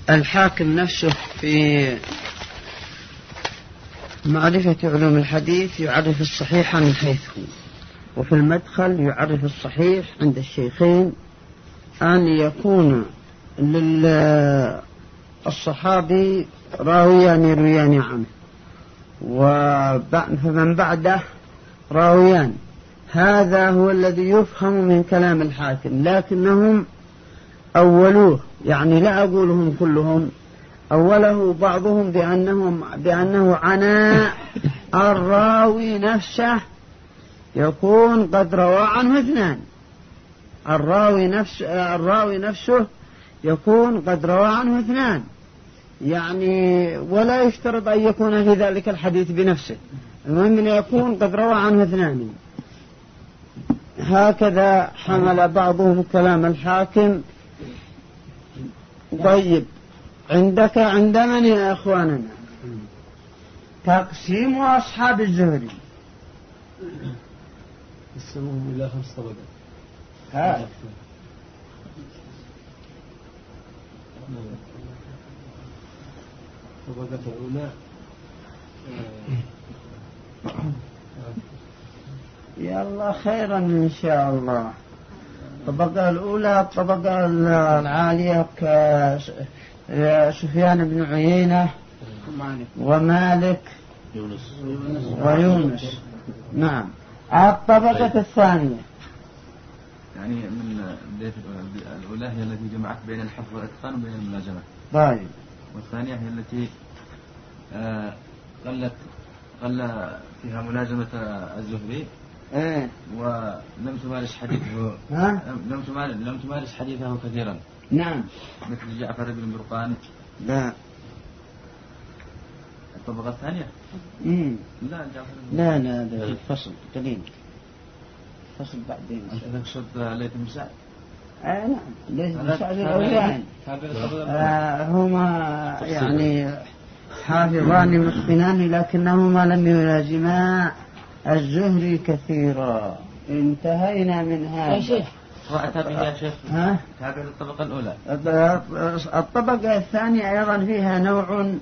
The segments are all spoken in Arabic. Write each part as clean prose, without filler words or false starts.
الحاكم نفسه في معرفة علوم الحديث يعرف الصحيح من حيث هو، وفي المدخل يعرف الصحيح عند الشيخين أن يكون للصحابي راويان يرويان عنه فمن بعده راويان. هذا هو الذي يفهم من كلام الحاكم، لكنهم أولوه، يعني لا أقولهم كلهم، أوله بعضهم بأنه عناء الراوي نفسه يكون قد روى عنه اثنان. الراوي نفسه يكون قد روى عنه اثنان، يعني ولا يشترط أن يكون في ذلك الحديث بنفسه، المهم أن يكون قد روى عنه اثنان. هكذا حمل بعضهم كلام الحاكم. طيب، عند من يا أخواننا تقسيم أصحاب الزهري؟ يقسموهم إلى 5 طبقات. الطبقة الأولى يلا خيرا إن شاء الله. الطبقة الأولى الطبقة العالية كسفيان بن عيينة ومالك ويونس. نعم. الطبقة الثانية يعني من بداية الأولى هي التي جمعت بين الحفظ والإتقان وبين الملازمة. طيب. والثانية هي التي قل فيها ملازمة الزهري ولم تمارس حديثه لم تمارس حديثه كثيرا. نعم. مثل جعفر بن برقان. لا. الطبقة الثانية. لا جعفر. لا ده الفصل قليل. فصل بعدين. أنت تقصد ليث بن سعد؟ نعم، ليث بن سعد الأوليان. هما يعني حافظان متقنان لكنهما لم يلازما الزهري كثيرا. انتهينا من هذا. يا شيخ وأتى به يا شيخ. هذه الطبقة الأولى. الطبقة الثانية أيضا فيها نوع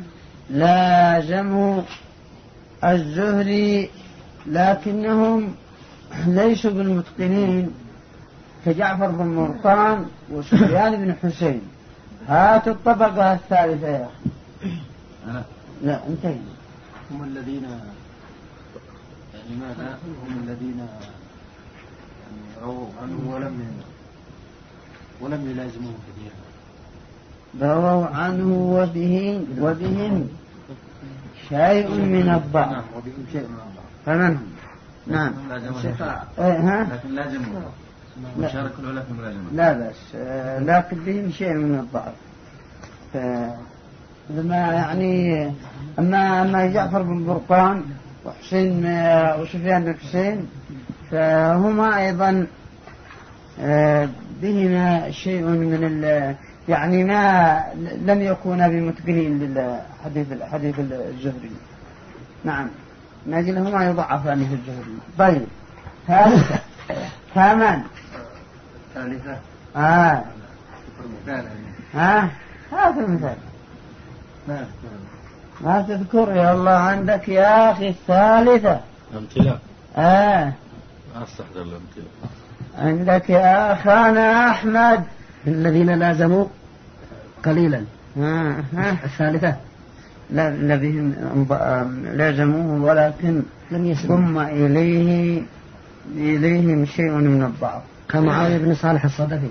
لازموا الزهري لكنهم ليسوا بالمتقنين كجعفر بن مرقان وسفيان بن حسين. هات الطبقة الثالثة يا أخي. لا انتهينا. هم الذين لماذا هم الذين رووا عنه ولم يلازموه كثيرا. رووا عنه وبهم شيء من الضعف. وبهم شيء من الضعف. فمنهم؟ نعم. لكن لازموا مشارك الأولى في الملازمة. لا بس لكن بهم شيء من الضعف. لما يعني أما جعفر بن برقان وحسين وسفيان بن حسين فهما أيضا بهما شيء من يعني ما لم يكونا بمتقنين للحديث الزهري. نعم، من أجلهما يضعفان في الزهري. طيب، ثالثة ثامن ثالثة هذا المثال ما تذكر يا الله عندك يا أخي. الثالثة أمثلة. أستحضر الأمثلة عندك يا أخانا أحمد. الذين لازموا قليلا. الثالثة لا بهم لازموه ولكن ثم إليهم شيء من الضعف كمعاوية بن صالح الصدفي.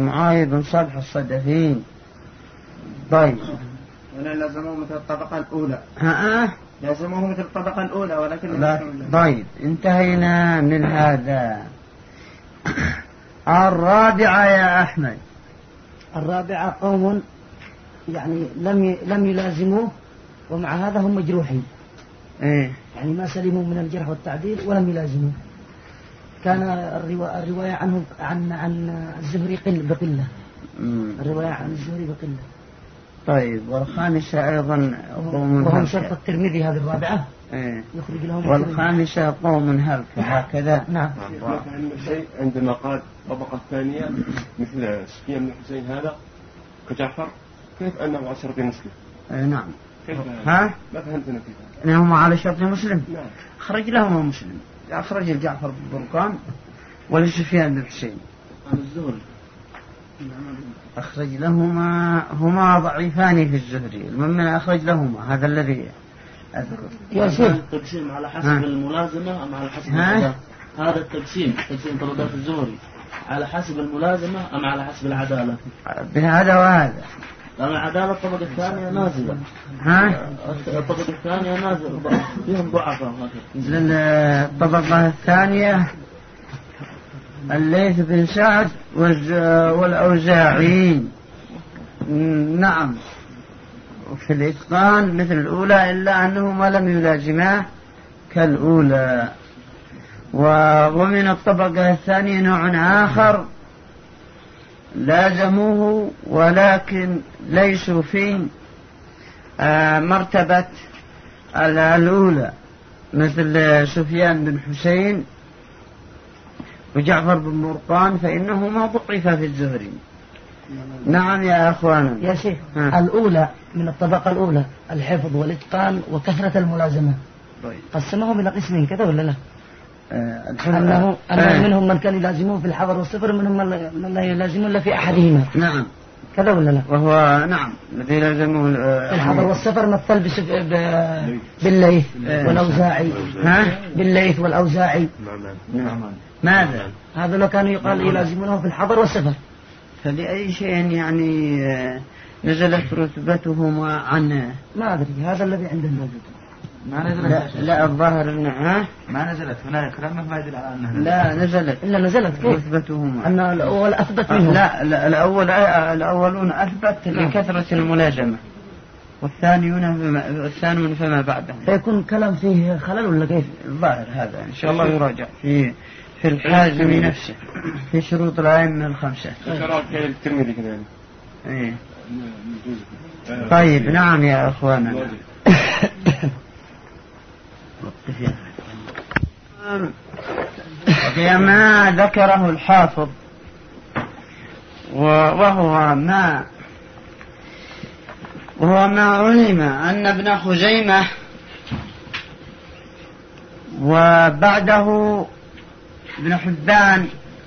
طيب، ولا لازموه مثل الطبقة الأولى. لازموه مثل الطبقة الأولى ولكن لا. طيب، انتهينا من هذا. الرابعة يا أحمد. الرابعة قوم يعني لم يلازموه ومع هذا هم مجروحين. يعني ما سلموا من الجرح والتعديل ولم يلازموه. كان الرواية عنه عن الزهري بقلة. الرواية عن الزهري بقلة. طيب، والخامسة أيضا وهم شرط الترمذي. هذه الرابعة يخرج لهم. والخامسة قوم هلك هكذا. نعم. شيء عندما قال الطبقة الثانية مثل سفيان بن حسين هذا كجعفر كيف أنه على شرط مسلم؟ نعم. ها؟ ما فهمتنا كيف أنهم على شرط مسلم؟ نعم. أخرج لهما مسلم، أخرج الجعفر بن برقان ولسفيان بن حسين عن الزهري. أخرج لهما، هما ضعيفان في الزهري، المهم أخرج لهما، هذا الذي أذكر. يا شيخ التقسيم على حسب الملازمة أم على حسب العدالة؟ هذا التقسيم طبقات الزهري على حسب الملازمة أم على حسب العدالة؟ بهذا وهذا. لأن العدالة الطبقة الثانية نازلة. ها؟ الطبقة الثانية نازلة فيهم ضعفاء. الطبقة الثانية الليث بن سعد والأوزاعي. نعم. وفي الإتقان مثل الأولى إلا أنهما لم يلازما كالأولى. ومن الطبقة الثانية نوع آخر لازموه ولكن ليسوا في مرتبة الأولى، مثل سفيان بن حسين وجعفر بن برقان، فإنهما ضعفا في الزهري. نعم يا أخوانا. يا شيخ الأولى من الطبقة الأولى الحفظ والإتقان وكثرة الملازمة. قسمهم إلى قسمين كذا ولا لا؟ أنه منهم من كان يلازمون في الحضر والسفر، منهم من لا يلازمون إلا في أحدهما. نعم كذا ولا لا؟ وهو نعم الذي لازمه الحضر والسفر مثل بالليث والأوزاعي. بالليث والأوزاعي. نعم. ماذا؟ هذا لو كانوا يقال يلازمونه في الحضر والسفر. فلأي شيء يعني نزلت رتبتهما عن ما أدري، هذا الذي عندنا. ما نزلت. لا الظاهر إنها ما نزلت، هنا كلامك ما يدل على أنها لا نزلت. إلا نزلت كيف؟ رتبتهما أن الأول أثبت منهم. لا الأولون أثبت لكثرة الملازمة، والثانون فما بعدهم. فيكون كلام فيه خلل ولا كيف؟ الظاهر هذا إن شاء الله يراجع في الحازم نفسه في شروط الأئمة الخمسة. الترمذي كذا. إيه. طيب نعم يا أخوانا. ما ذكره الحافظ وهو ما علم أن ابن خزيمة وبعده ابن حبان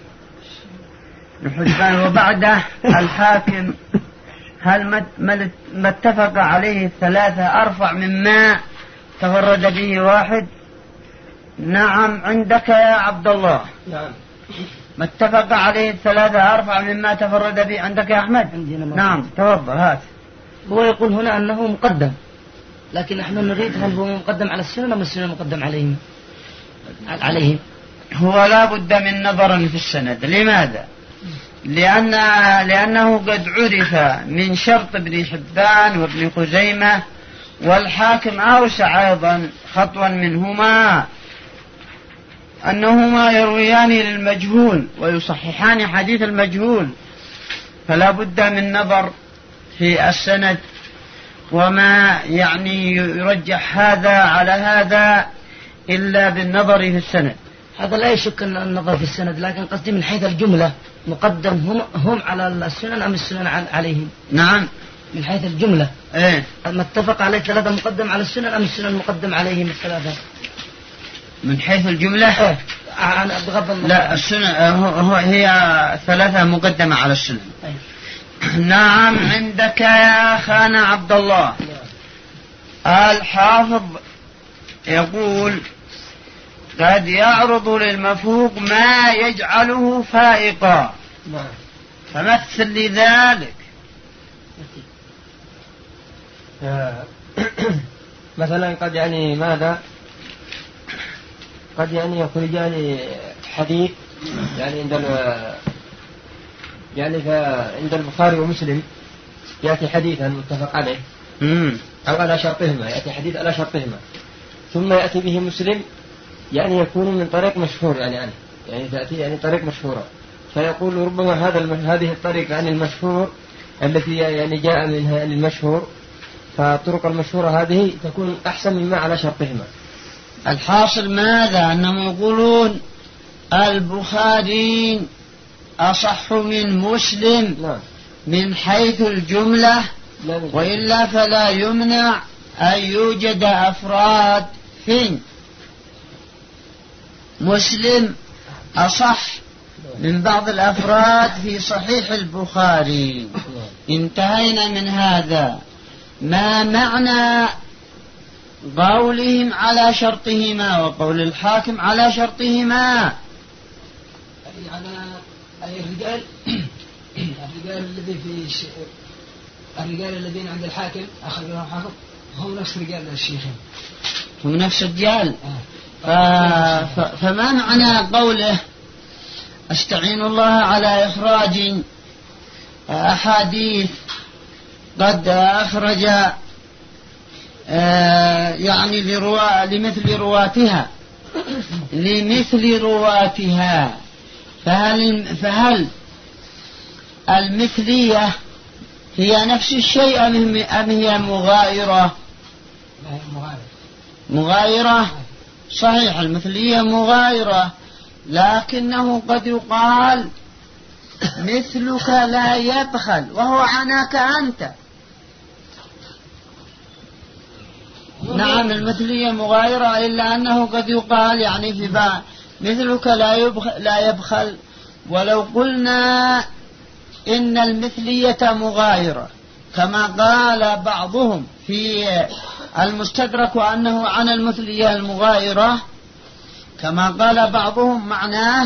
وبعده الحاكم، هل ما اتفق عليه الثلاثة أرفع مما تفرد به واحد؟ نعم عندك يا عبد الله. ما اتفق عليه الثلاثة أرفع مما تفرد به عندك يا أحمد. نعم تفضل هات. هو يقول هنا أنه مقدم، لكن نحن نريد هل هو مقدم على السنن أم السنن مقدم عليهم؟ هو لا بد من نظر في السند. لماذا؟ لأنه قد عرف من شرط ابن حبان وابن خزيمة، والحاكم أوسع أيضا خطوا منهما أنهما يرويان للمجهول ويصححان حديث المجهول، فلا بد من نظر في السند، وما يعني يرجح هذا على هذا إلا بالنظر في السند. هذا لا يشك أن النظر في السند، لكن قصدي من حيث الجملة مقدم هم على السنن أم السنن عليهم؟ نعم من حيث الجملة. إيه؟ ما اتفق عليه ثلاثة مقدم على السنن أم السنن مقدم عليهم الثلاثة؟ من حيث الجملة؟ إيه؟ أنا بغض النظر. لا السنن هي ثلاثة مقدمة على السنن. إيه؟ نعم عندك يا أخانا عبد الله. الحافظ يقول قد يعرض للمفهوم ما يجعله فائقا، فمثل لذلك. مثلا قد يعني ماذا؟ قد يعني يخرجان حديث يعني عند البخاري ومسلم يأتي حديثا متفق عليه أو على شرطهما، يأتي حديث على شرطهما، ثم يأتي به مسلم يعني يكون من طريق مشهور يعني تأتي يعني طريق مشهورة، فيقول ربما هذه الطريق عن المشهور التي يعني جاء منها المشهور، فالطرق المشهورة هذه تكون أحسن مما على شرطهما. الحاصل ماذا؟ أنهم يقولون البخاري أصح من مسلم من حيث الجملة وإلا فلا يمنع أن يوجد أفراد في مسلم أصح من بعض الأفراد في صحيح البخاري. انتهينا من هذا. ما معنى قولهم على شرطهما وقول الحاكم على شرطهما؟ الرجال الذين عند الحاكم أخذوا الحاكم هم نفس رجال الشيخين، هم نفس الرجال. فما معنى قوله استعين الله على إخراج أحاديث قد أخرج يعني لمثل رواتها، فهل المثلية هي نفس الشيء أم هي مغايرة؟ مغايرة صحيح، المثلية مغايرة، لكنه قد يقال مثلك لا يبخل وهو عناك أنت. نعم المثلية مغايرة، إلا أنه قد يقال يعني في بعض مثلك لا يبخل. ولو قلنا إن المثلية مغايرة كما قال بعضهم في المستدرك وأنه عن المثلية المغايرة كما قال بعضهم، معناه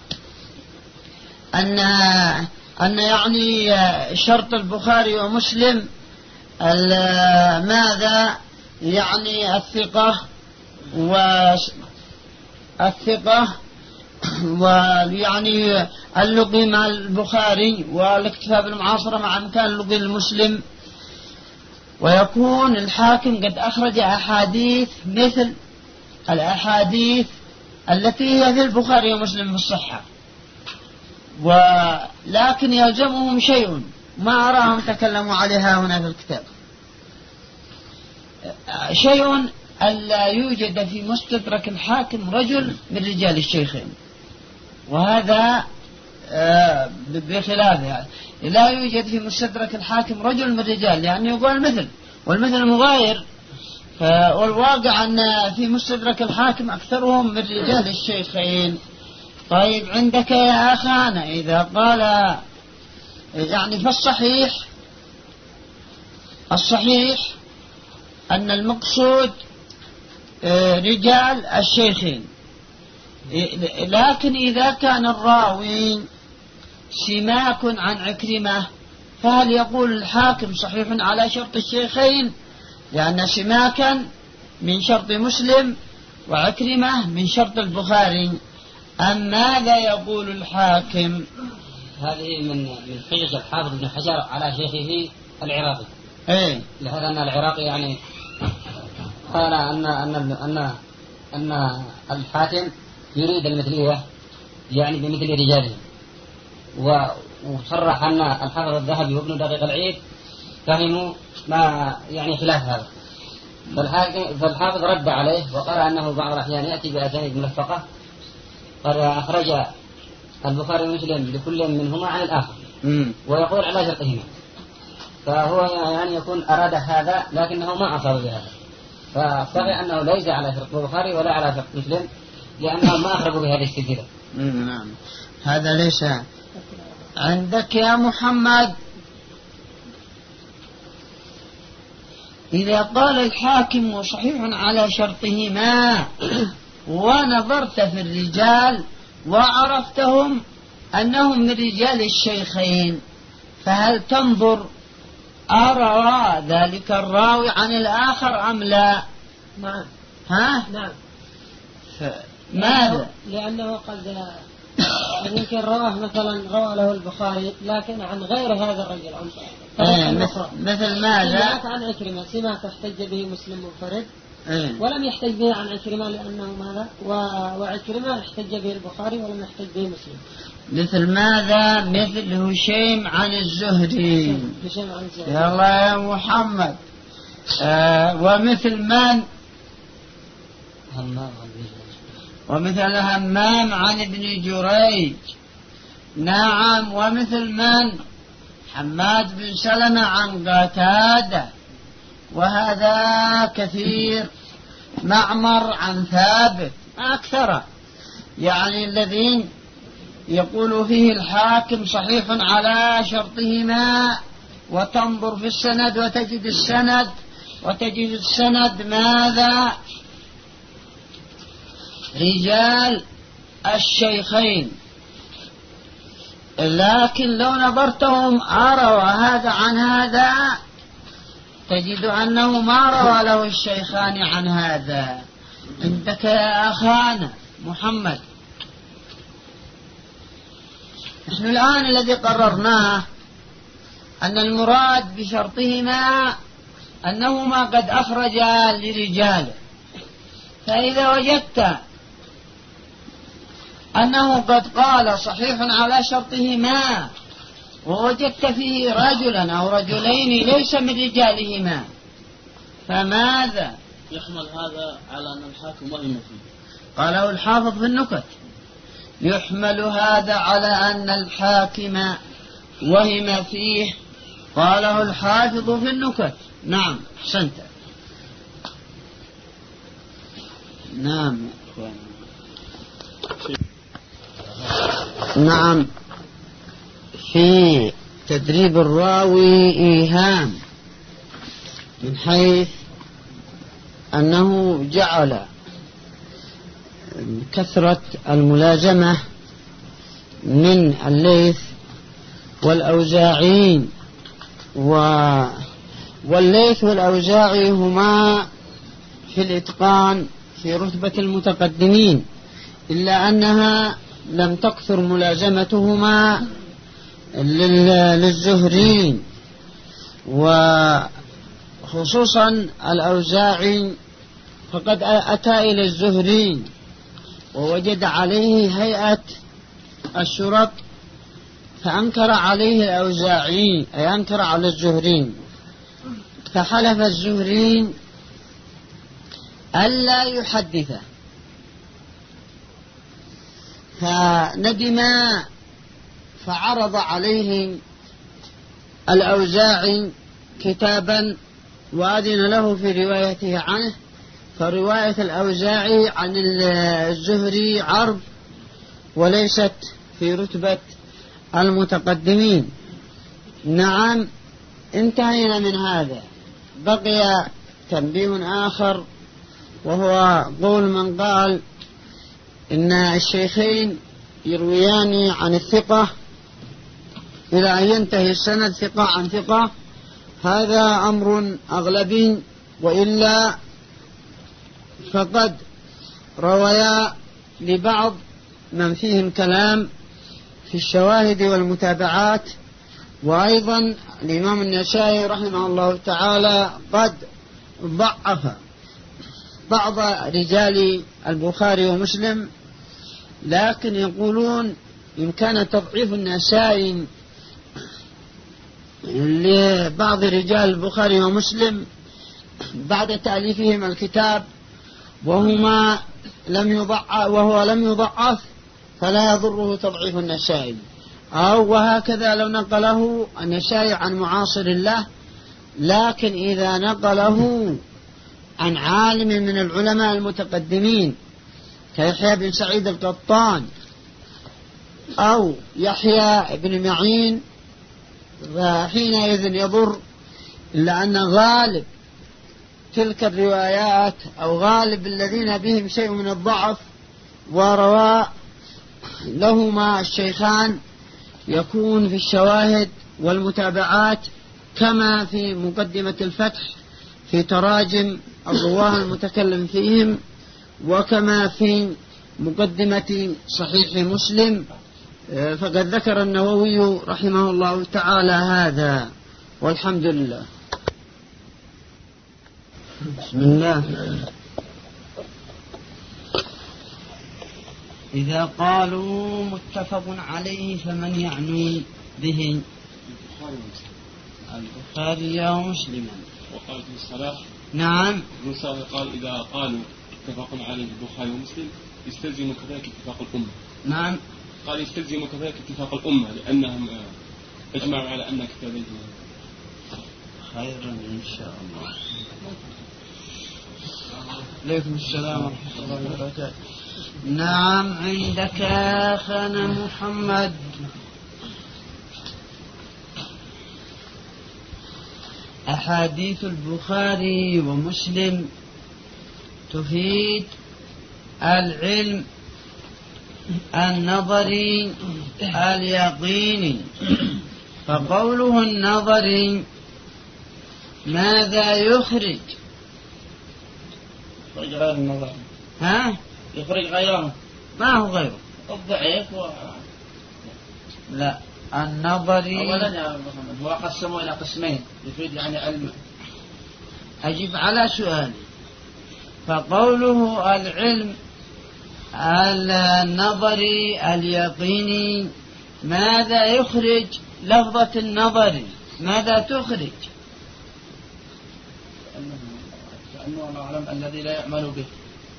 أن يعني شرط البخاري ومسلم ماذا يعني الثقة ويعني اللقي مع البخاري والاكتفاء بالمعاصرة مع إمكان اللقي المسلم. ويكون الحاكم قد أخرج أحاديث مثل الأحاديث التي هي في البخاري ومسلم في الصحة، ولكن يلزمهم شيء ما أراهم تكلموا عليها هنا في الكتاب، شيء ألا يوجد في مستدرك الحاكم رجل من رجال الشيخين، وهذا بخلاف يعني لا يوجد في مستدرك الحاكم رجل من الرجال، لأنه يقول مثل والمثل مغاير. والواقع أن في مستدرك الحاكم أكثرهم من رجال الشيخين. طيب عندك يا أخانا إذا قال يعني فالصحيح أن المقصود رجال الشيخين، لكن إذا كان الراوي سماك عن عكرمة فهل يقول الحاكم صحيح على شرط الشيخين، لأن سماكا من شرط مسلم وعكرمة من شرط البخاري، أم ماذا يقول الحاكم؟ هذه من حجج الحافظ بن حجر على شيخه العراقي. لهذا أن العراقي يعني قال أن الحاكم يريد المثلية يعني بمثل رجاله، وصرح أن الحافظ الذهبي وابن دقيق العيد فهموا ما يعني خلاف هذا. فالحافظ رد عليه وقال أنه بعض الأحيان يأتي بأسانيد ملفقة قد أخرج البخاري ومسلم لكل منهما عن الآخر ويقول على شرطهما، فهو يعني يكون أراد هذا لكنه ما أصاب بهذا، فصحيح أنه ليس على شرط البخاري ولا على شرط مسلم لأنهم ما أخرجوا بهذه السلسلة. نعم هذا ليس عندك يا محمد. إذا قال الحاكم صحيح على شرطهما ونظرت في الرجال وعرفتهم أنهم من رجال الشيخين، فهل تنظر أرى ذلك الراوي عن الآخر أم لا؟ نعم. نعم. ماذا؟ لأنه قد يمكن رواه مثلا روى له البخاري لكن عن غير هذا الرجل مثل ماذا؟ عن عكرمة سماك احتج به مسلم منفرد ولم يحتج به عن عكرمة لأنه ماذا وعكرمة احتج به البخاري ولم يحتج به مسلم. مثل ماذا؟ مثل هشيم عن الزهري. يا الله يا محمد. ومثل من؟ ومثل همام عن ابن جريج. نعم. ومثل من؟ حماد بن سلمة عن قتادة، وهذا كثير. معمر عن ثابت، أكثر، يعني الذين يقول فيه الحاكم صحيح على شرطهما، وتنظر في السند وتجد السند ماذا؟ رجال الشيخين، لكن لو نظرتهم أروى هذا عن هذا تجد أنه ما روى له الشيخان عن هذا. عندك يا أخانا محمد، نحن الآن الذي قررناه أن المراد بشرطهما أنهما قد أخرجا لرجاله، فإذا وجدت أنه قد قال صحيح على شرطهما ووجدت فيه رجلا أو رجلين ليس من رجالهما، فماذا؟ يحمل هذا على أن الحاكم وهم فيه. قاله الحافظ في النكت، يحمل هذا على أن الحاكم وهم فيه، قاله الحافظ في النكت. نعم، أحسنت. نعم يا إخوان. نعم، في تدريب الراوي إيهام من حيث أنه جعل كثرة الملازمة من الليث والأوزاعي، والليث والأوزاعي هما في الإتقان في رتبة المتقدمين، إلا أنها لم تكثر ملازمتهما للزهري، وخصوصا الأوزاعي فقد أتى إلى الزهري ووجد عليه هيئة الشرط فأنكر عليه الأوزاعي، أي أنكر على الزهري، فحلف الزهري ألا يحدثه، فندم فعرض عليه الأوزاعي كتابا وأذن له في روايته عنه، فرواية الأوزاعي عن الزهري عرض وليست في رتبة المتقدمين. نعم، انتهينا من هذا. بقي تنبيه آخر، وهو قول من قال إن الشيخين يرويان عن الثقة إلى أن ينتهي السند ثقة عن ثقة. هذا أمر أغلبي، وإلا فقد رويا لبعض من فيهم كلام في الشواهد والمتابعات. وأيضا الإمام النسائي رحمه الله تعالى قد ضعف بعض رجال البخاري ومسلم، لكن يقولون إن كان تضعيف النسائي لبعض رجال البخاري ومسلم بعد تأليفهم الكتاب وهو لم يضعف فلا يضره تضعيف النسائي، أو وهكذا لو نقله النسائي عن معاصر له. لكن إذا نقله عن عالم من العلماء المتقدمين كيحيى بن سعيد القطان أو يحيى بن معين فحينئذ يضر، إلا أن غالب تلك الروايات أو غالب الذين بهم شيء من الضعف وروى لهما الشيخان يكون في الشواهد والمتابعات، كما في مقدمة الفتح في تراجم الرواه المتكلم فيهم، وكما في مقدمة صحيح مسلم. فقد ذكر النووي رحمه الله تعالى هذا، والحمد لله. بسم الله. إذا قالوا متفق عليه فمن يعنون به؟ البخاري ومسلما. وقال في الصلاة نعم، موسى قال إذا قالوا اتفق عليه البخاري ومسلم يستلزم كذلك اتفاق الأمة. نعم، قال يستلزم كذلك اتفاق الأمة، لأنهم اجمعوا على أن كتابين. خيرا إن شاء الله. عليكم السلام ورحمة الله وبركاته. نعم عندك أخانا محمد. أحاديث البخاري ومسلم تفيد العلم النظري اليقيني، فقوله النظري ماذا يخرج؟ يخرج غير النظر. ها؟ يخرج غيره. ما هو غيره؟ الضعيف لا، النظري أولا يا محمد هو قسمه إلى قسمين يفيد يعني علم. أجب على سؤالي. فقوله العلم النظري اليقيني ماذا يخرج؟ لفظة النظري ماذا تخرج؟ كأنه الله أعلم الذي لا يعمل به.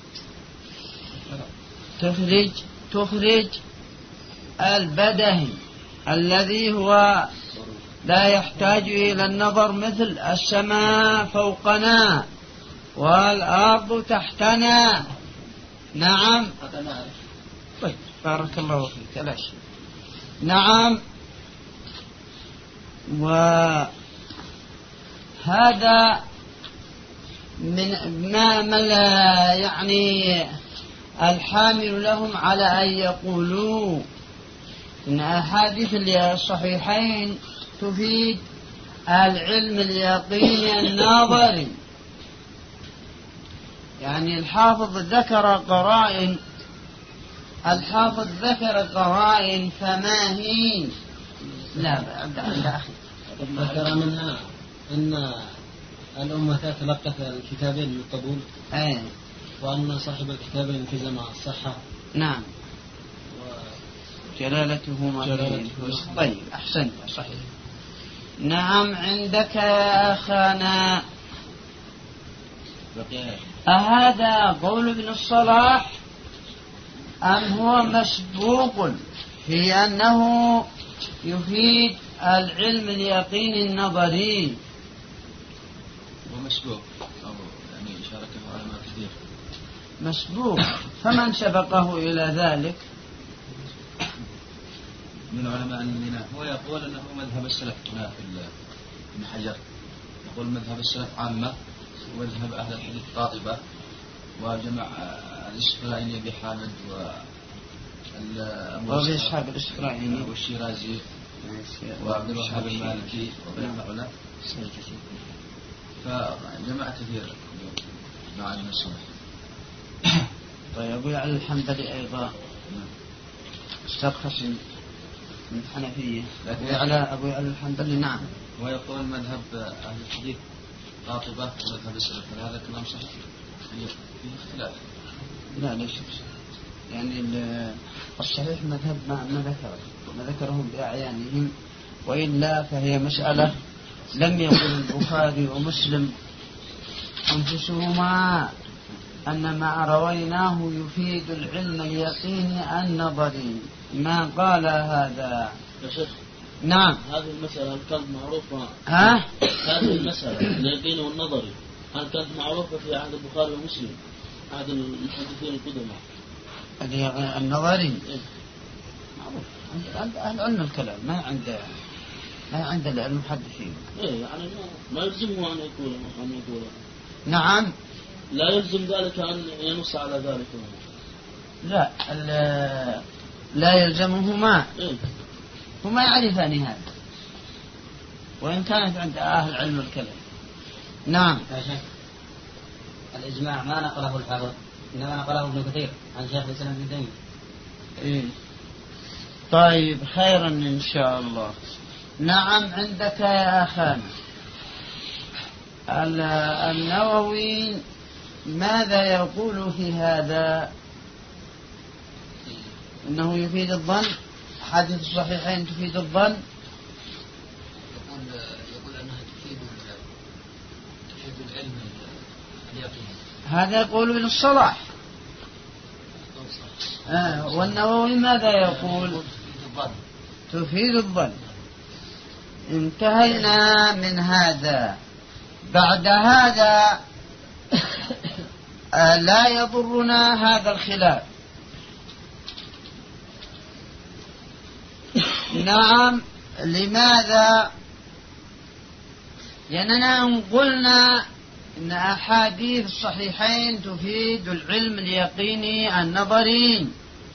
تخرج البدهي الذي هو لا يحتاج إلى النظر، مثل السماء فوقنا والأرض تحتنا. نعم. طيب بارك الله فيك. لا شيء. نعم. وهذا من ما لا يعني الحامل لهم على أن يقولوا إن أحاديث الصحيحين تفيد العلم اليقيني الناظري. يعني الحافظ ذكر قرائن فما هي؟ لا أخي ذكر منها أن الأمة تلقت الكتابين من القبول، وأن صاحب الكتابين التزم الصحة. نعم. جلالته. طيب أحسنت صحيح. نعم عندك يا أخانا. أهذا قول ابن الصلاح أم هو مسبوق في أنه يفيد العلم اليقيني النظري؟ ومسبوق أو يعني شاركه علماء كثير. مسبوق، فمن سبقه إلى ذلك من علماء المدينة؟ هو يقول أنه مذهب السلف هنا في ابن حجر، يقول مذهب السلف عامة ومذهب أهل الحديث قاطبة، وجمع الإسفرايني بحامد وأبي إسحاق الإسفرايني والشيرازي وعبد الوهاب المالكي وبين هؤلاء، فجمع كثير مع النصر. طيب أبو يعلى الحنبلي أيضا استرخص من الحنفية. أبو يعلى الحنبلي. نعم. ويقول مذهب أهل الحديث قاطبة ومذهب السلف، هذا كلام صحيح فيه اختلاف؟ لا ليس يعني الصحيح مذهب ما ذكرهم بأعيانهم، وإلا فهي مسألة لم يقل البخاري ومسلم أنفسهما أن ما رويناه يفيد العلم اليقيني النظري، ما قال هذا يا شيخ. نعم. هذه المسألة كانت معروفة. هذه المسألة اليقين والنظري هل كانت معروفة في عهد البخاري ومسلم، عهد المحدثين القدماء؟ النظري معروف عند علم الكلام، ما عند المحدثين. يعني ما يلزمه أن يقول. نعم. لا يلزم ذلك أن ينص على ذلك. لا يلزمهما. هما يعرفان هذا، وإن كانت عند أهل علم الكلام. نعم. الإجماع ما نقله الحافظ، إنما نقله ابن كثير عن شيخ الإسلام ابن تيمية. طيب خيرا إن شاء الله. نعم عندك يا أخانا النووي ماذا يقول في هذا؟ إنه يفيد الظن، حديث الصحيحين تفيد الظن. يقول أنها تفيد العلم اليقين. هذا يقول ابن الصلاح. والنووي ماذا يقول؟ تفيد الظن. انتهينا من هذا. بعد هذا لا يضرنا هذا الخلاف. نعم. لماذا؟ لأننا قلنا إن أحاديث الصحيحين تفيد العلم اليقيني النظري،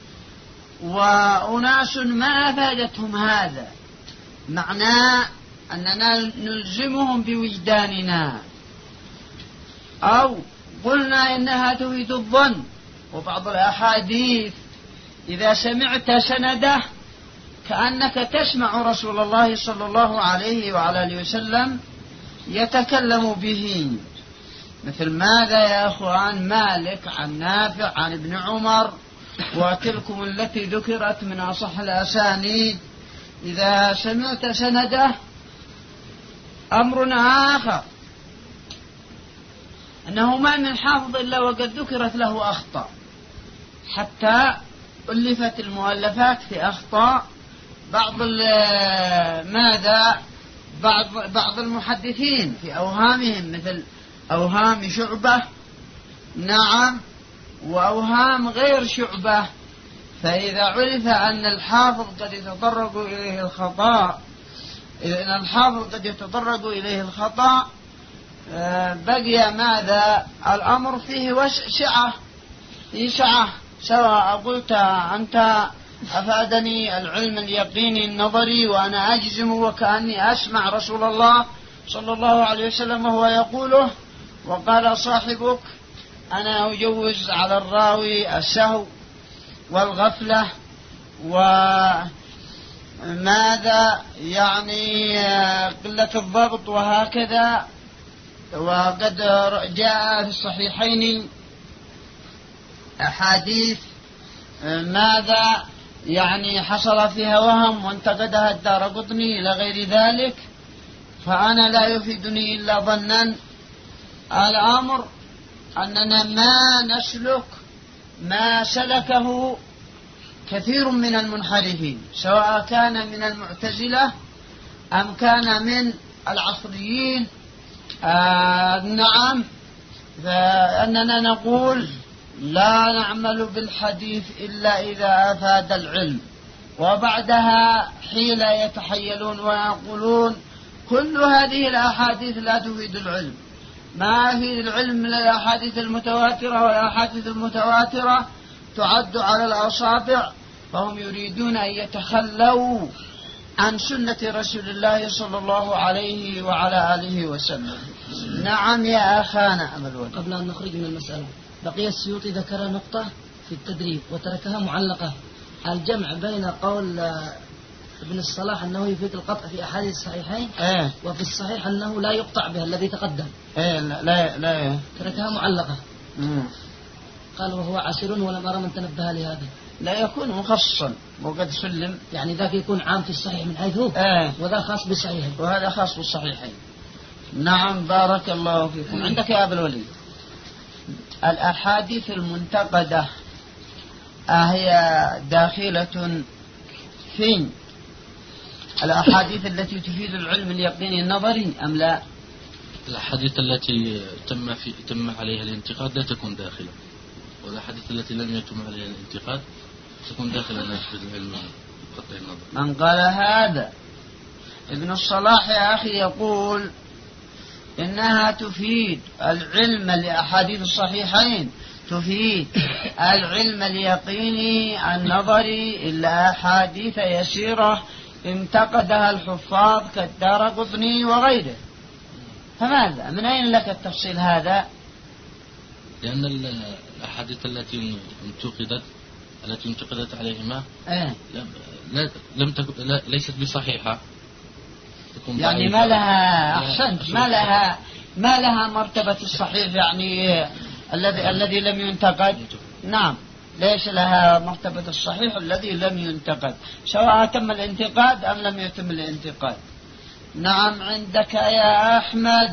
وأناس ما أفادتهم هذا، معناه أننا نلزمهم بوجداننا. أو قلنا إنها تفيد الظن، وبعض الأحاديث إذا سمعت سنده كأنك تسمع رسول الله صلى الله عليه وعلى آله وسلم يتكلم به، مثل ماذا يا أخوان؟ مالك عن نافع عن ابن عمر، وتلكم التي ذكرت من أصح الأسانيد. إذا سمعت سنده أمر آخر، أنه ما من حافظ إلا وقد ذكرت له أخطاء، حتى ألفت المؤلفات في أخطاء بعض المحدثين في أوهامهم، مثل أوهام شعبة، نعم، وأوهام غير شعبة. فإذا عرف أن الحافظ قد يتطرق إليه الخطأ، بقي ماذا؟ الأمر فيه سعة. سواء قلت أنت أفادني العلم اليقيني النظري وأنا أجزم وكأني أسمع رسول الله صلى الله عليه وسلم وهو يقوله، وقال صاحبك أنا أجوز على الراوي السهو والغفلة وماذا يعني قلة الضبط وهكذا. وقد جاء في الصحيحين أحاديث ماذا يعني حصل فيها وهم وانتقدها الدارقطني إلى غير ذلك، فأنا لا يفيدني إلا ظنا. الأمر أننا ما نسلك ما سلكه كثير من المنحرفين، سواء كان من المعتزلة أم كان من العصريين. نعم. فأننا نقول لا نعمل بالحديث إلا إذا أفاد العلم، وبعدها حين يتحيلون ويقولون كل هذه الأحاديث لا تفيد العلم، ما في العلم من الأحاديث المتواترة، والأحاديث المتواترة تعد على الأصابع، فهم يريدون أن يتخلوا عن سنة رسول الله صلى الله عليه وعلى آله وسلم. نعم يا أخانا أمل. قبل أن نخرج من المسألة، بقي السيوطي ذكر نقطة في التدريب وتركها معلقة: الجمع بين قول ابن الصلاح أنه يفيد القطع في أحاديث الصحيحين وفي الصحيح أنه لا يقطع به الذي تقدم. لا تركها معلقة. قال وهو عسر ولم أرى من تنبه لهذا. لا يكون مخصصا وقد سلم، يعني ذاك يكون عام في الصحيح من حيث هو، وذا خاص بالصحيحين، وهذا خاص بالصحيحين. نعم بارك الله فيكم. عندك يا أبا الوليد الأحاديث المنتقدة هي داخلة في الأحاديث التي تفيد العلم اليقيني النظري أم لا؟ الأحاديث التي تم عليها الانتقاد لا تكون داخلة، والأحاديث التي لم يتم عليها الانتقاد تكون داخلة في العلم قطع النظر. من قال هذا؟ ابن الصلاح يا أخي يقول إنها تفيد العلم لأحاديث الصحيحين، تفيد العلم اليقيني النظري إلا أحاديث يسيرة انتقدها الحفاظ كالدارقطني وغيره. فماذا؟ من أين لك التفصيل هذا؟ لأن الأحاديث التي انتقدت عليهما ليست بصحيحة، يعني ما لها أحسنت ما لها مرتبة الصحيح، يعني الذي لم ينتقد. نعم، ليس لها مرتبة الصحيح الذي لم ينتقد، سواء تم الانتقاد أم لم يتم الانتقاد. نعم. عندك يا أحمد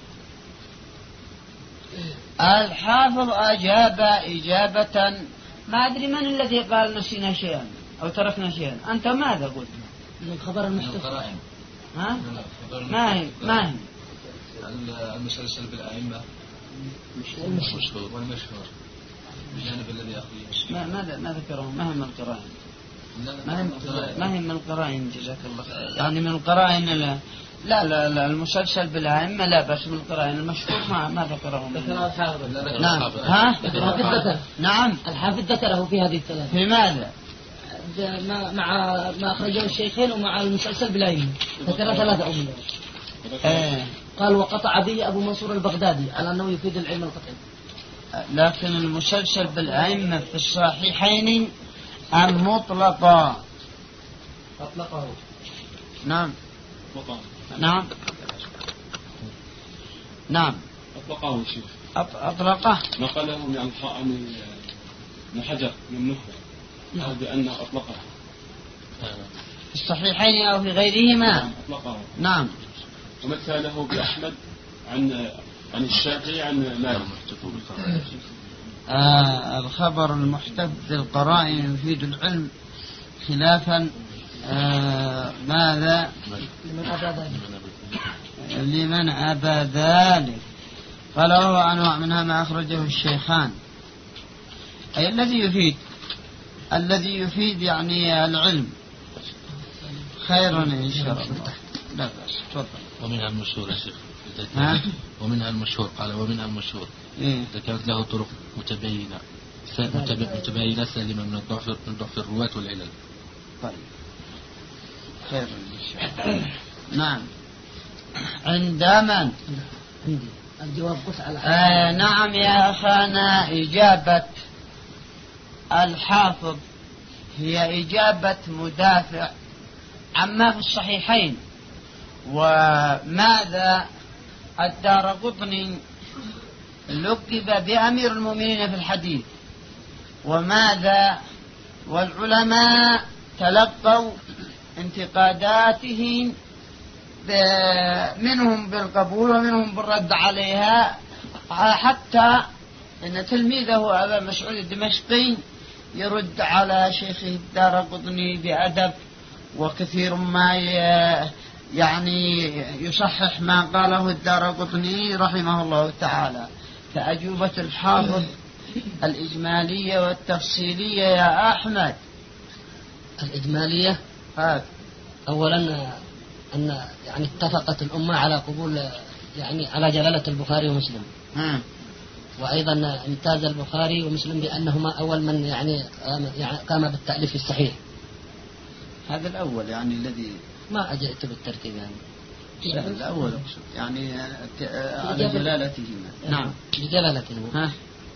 الحافظ أجاب إجابة ما أدري من الذي قال نسينا شيئا أو تركنا شيئا. أنت ماذا قلت؟ من خبر المحتفظ. ها؟ ما هي المسلسل بالأئمة المشهور والمشهور الجانب الذي أخذه ما ذكره. ما هي من القرائن؟ ما هي من القرائن جزاك الله خير. يعني من القرائن لا المسلسل بالأئمة لا، بس من القرائن المشهور ما ذكره. ذكره الحافظ. نعم. ها؟ ذكره. نعم. الحافظ ذكره في هذه الثلاثة. في ماذا؟ مع ما أخرجه الشيخين ومع المسلسل بالأئمة ذكر 3 أمور. قال وقطع به أبو منصور البغدادي على أنه يفيد العلم القطعي. لكن المسلسل بالأئمة في الصحيحين أم مطلقا؟ أطلقه. نعم. نعم. أطلقه الشيخ. أطلقه. نقله عن ابن حجر من النخبة أو بأنه أطلقه في الصحيحين أو في غيرهما. أطلقه. نعم. ومثله بأحمد عن الشافعي عن مالك. الخبر المحتف بالقرائن يفيد العلم خلافا ماذا لمن أبى ذلك. قال هو أنواع منها ما أخرجه الشيخان، أي الذي يفيد يعني العلم خير إن شاء الله. لا بأس. تفضل. ومنها المشهور يا شيخ. ومنها المشهور. قال ومنها المشهور ذكرت له طرق متبينة سليمة من ضعف الرواة والعلل. طيب خير إن شاء الله. نعم. عند من؟ عندي الجواب قص على نعم يا أخانا. إجابة الحافظ هي إجابة مدافع عما في الصحيحين. وماذا الدارقطني لقب بأمير المؤمنين في الحديث، وماذا والعلماء تلقوا انتقاداته منهم بالقبول ومنهم بالرد عليها، حتى أن تلميذه أبا مسعود الدمشقي يرد على شيخه الدارقطني بأدب، وكثير ما يعني يصحح ما قاله الدارقطني رحمه الله تعالى. كأجوبة الحافظ الإجمالية والتفصيلية يا أحمد. الإجمالية أولا أن يعني اتفقت الأمة على قبول يعني على جلالة البخاري ومسلم. وأيضا امتاز البخاري ومسلم بأنهما أول من يعني قام بالتأليف الصحيح. هذا الأول يعني الذي ما أجئت بالترتيب يعني الأول أقصد يعني على جلالتهما. نعم بجلالتهما.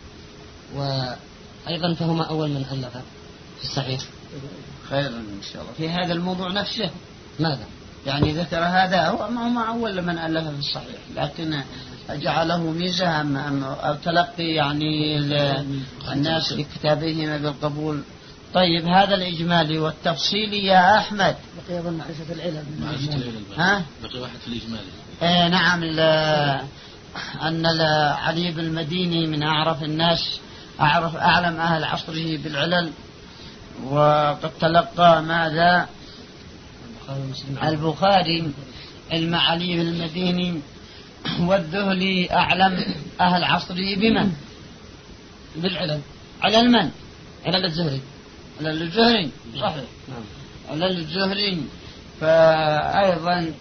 وأيضا فهما أول من ألف في الصحيح. خيرا إن شاء الله. في هذا الموضوع نفسه ماذا؟ يعني ذكر هذا هو ما أول من ألف في الصحيح، لكن جعله ميزة أو تلقي يعني الناس لكتابهما بالقبول. طيب هذا الإجمالي والتفصيلي يا أحمد. بقي أيضا معرفة العلل. بقي واحد في الإجمالي. نعم. أن علي بن المديني من أعرف الناس أعلم أهل عصره بالعلل، وقد تلقى ماذا البخاري علم علي بن المديني، والذهلي أعلم أهل عصره بمن؟ بالعلل. علل من؟ علل الزهري. علل الزهري صحيح. علل الزهري. فأيضا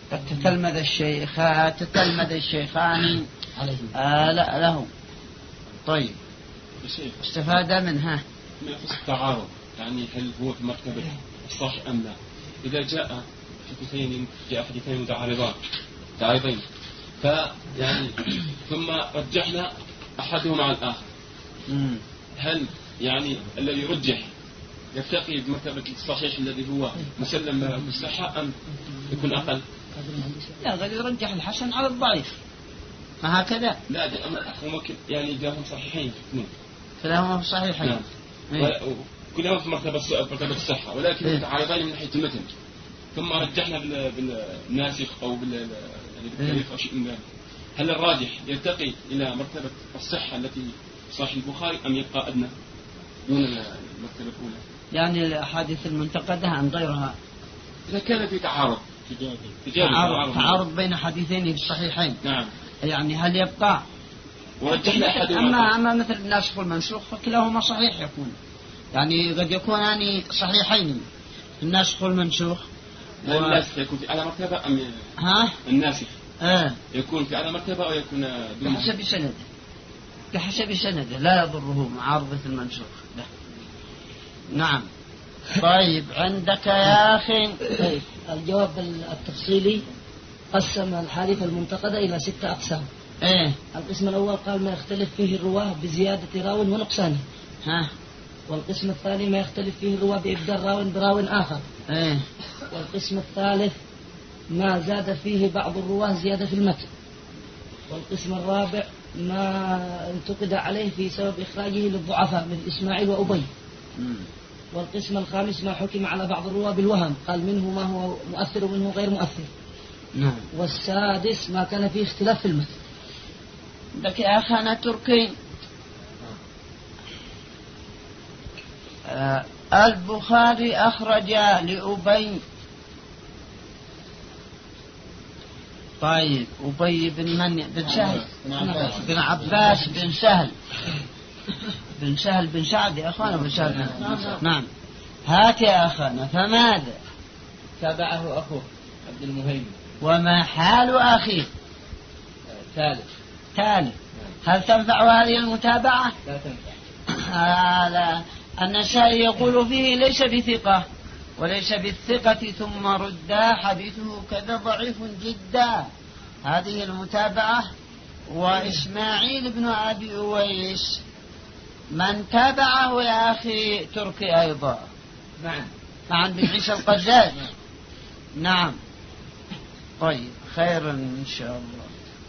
تتلمذ الشيخان لا له. طيب استفاد منها من التعارض، يعني هل هو في مرتبة الصح أم لا؟ إذا جاء حديثين متعارضين فيعني ثم رجحنا أحدهما على الآخر، هل يعني الذي يرجح يرتقي بمرتبة الصحيح الذي هو مسلم بالصحة أم يكون أقل؟ لا، قد يرجح الحسن على الضعيف، ما هكذا؟ لا ممكن يعني جاءهم صحيحين كلاهما صحيحين. كلاهما في مرتبة الصحة، ولكن متعارضين من ناحية المتن، ثم رجحنا بالناسخ أو بالتاريخ أو شيء من ذلك. هل الراجح يرتقي إلى مرتبة الصحة التي صحيح البخاري أم يبقى أدنى دون المرتبة الأولى؟ يعني الأحاديث المنتقدة عن غيرها. إذا كان في تعارض تعارض بين حديثين في الصحيحين. نعم. يعني هل يبقى أما مثل الناسخ والمنسوخ فكلاهما صحيح يكون، يعني قد يكونان صحيحين الناسخ والمنسوخ. الناسخ يكون في أعلى مرتبة أم الناسخ يكون في أعلى مرتبة أو يكون بحسب سنده لا يضره معارضة المنسوخ. نعم. طيب عندك يا أخي. طيب الجواب التفصيلي قسم الحادثة المنتقدة إلى 6 أقسام. القسم الأول قال ما يختلف فيه الرواه بزيادة راو ونقصانه. والقسم الثاني ما يختلف فيه الرواه بإبدال راو براو آخر. والقسم الثالث ما زاد فيه بعض الرواه زيادة في المتن. والقسم الرابع ما انتقد عليه في سبب إخراجه للضعفاء من إسماعيل وأبي. والقسم الخامس ما حكم على بعض الرواه بالوهم، قال منه ما هو مؤثر ومنه غير مؤثر. والسادس ما كان فيه اختلاف في المتن. عندك يا أخانا تركي. البخاري أخرج لأبي. طيب أبي بن سهل بن عباس بن سهل بن سعد يا أخوانا بن سهل. نعم. هات يا أخانا فماذا تابعه أخوه عبد المهيمن. وما حال أخيه؟ ثالث. هل تنفع هذه المتابعة؟ لا تنفع. لا. النسائي يقول فيه ليس بثقة وليس بالثقة ثم ردا حديثه كذا ضعيف جدا. هذه المتابعة. وإسماعيل بن أبي أويس من تابعه يا أخي تركي أيضا مع بن عيسى القزاز. نعم. طيب خيرا إن شاء الله.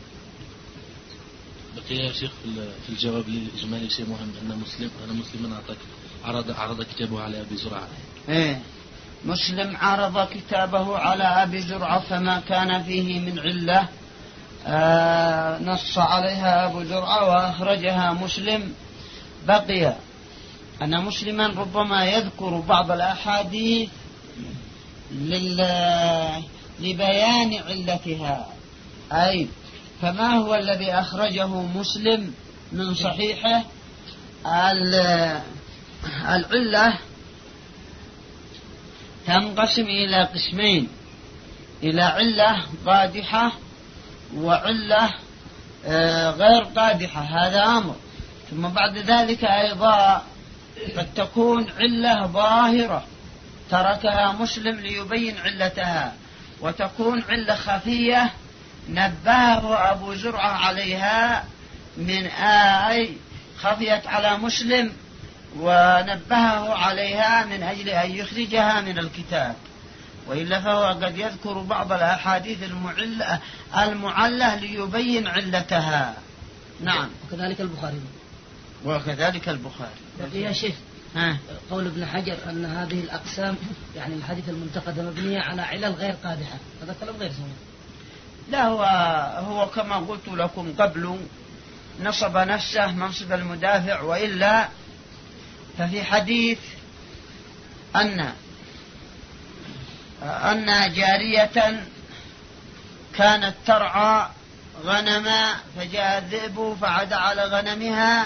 بقي يا شيخ في الجواب للإجمالي شيء مهم أن مسلم عرض كتابه على أبي زرعة. مسلم عرض كتابه على أبي زرعة فما كان فيه من علة نص عليها أبو زرعة وأخرجها مسلم. بقي أن مسلما ربما يذكر بعض الأحاديث لبيان علتها. أي فما هو الذي أخرجه مسلم من صحيحه؟ العلة تنقسم إلى قسمين، إلى علة قادحة وعلة غير قادحة، هذا أمر. ثم بعد ذلك أيضا قد تكون علة ظاهرة تركها مسلم ليبين علتها، وتكون علة خفية نبهه أبو زرعة عليها من خفيت على مسلم ونبهه عليها من أجل أن يخرجها من الكتاب، وإلا فهو قد يذكر بعض الأحاديث المعلة ليبين علتها. نعم. وكذلك البخاري. يا شيخ قول ابن حجر أن هذه الأقسام يعني الحديث المنتقد مبنية على علل غير قادحة، هذا كلام غير صحيح. لا، هو كما قلت لكم قبل نصب نفسه منصب المدافع، وإلا ففي حديث أن جارية كانت ترعى غنما فجاء الذئب فعدى على غنمها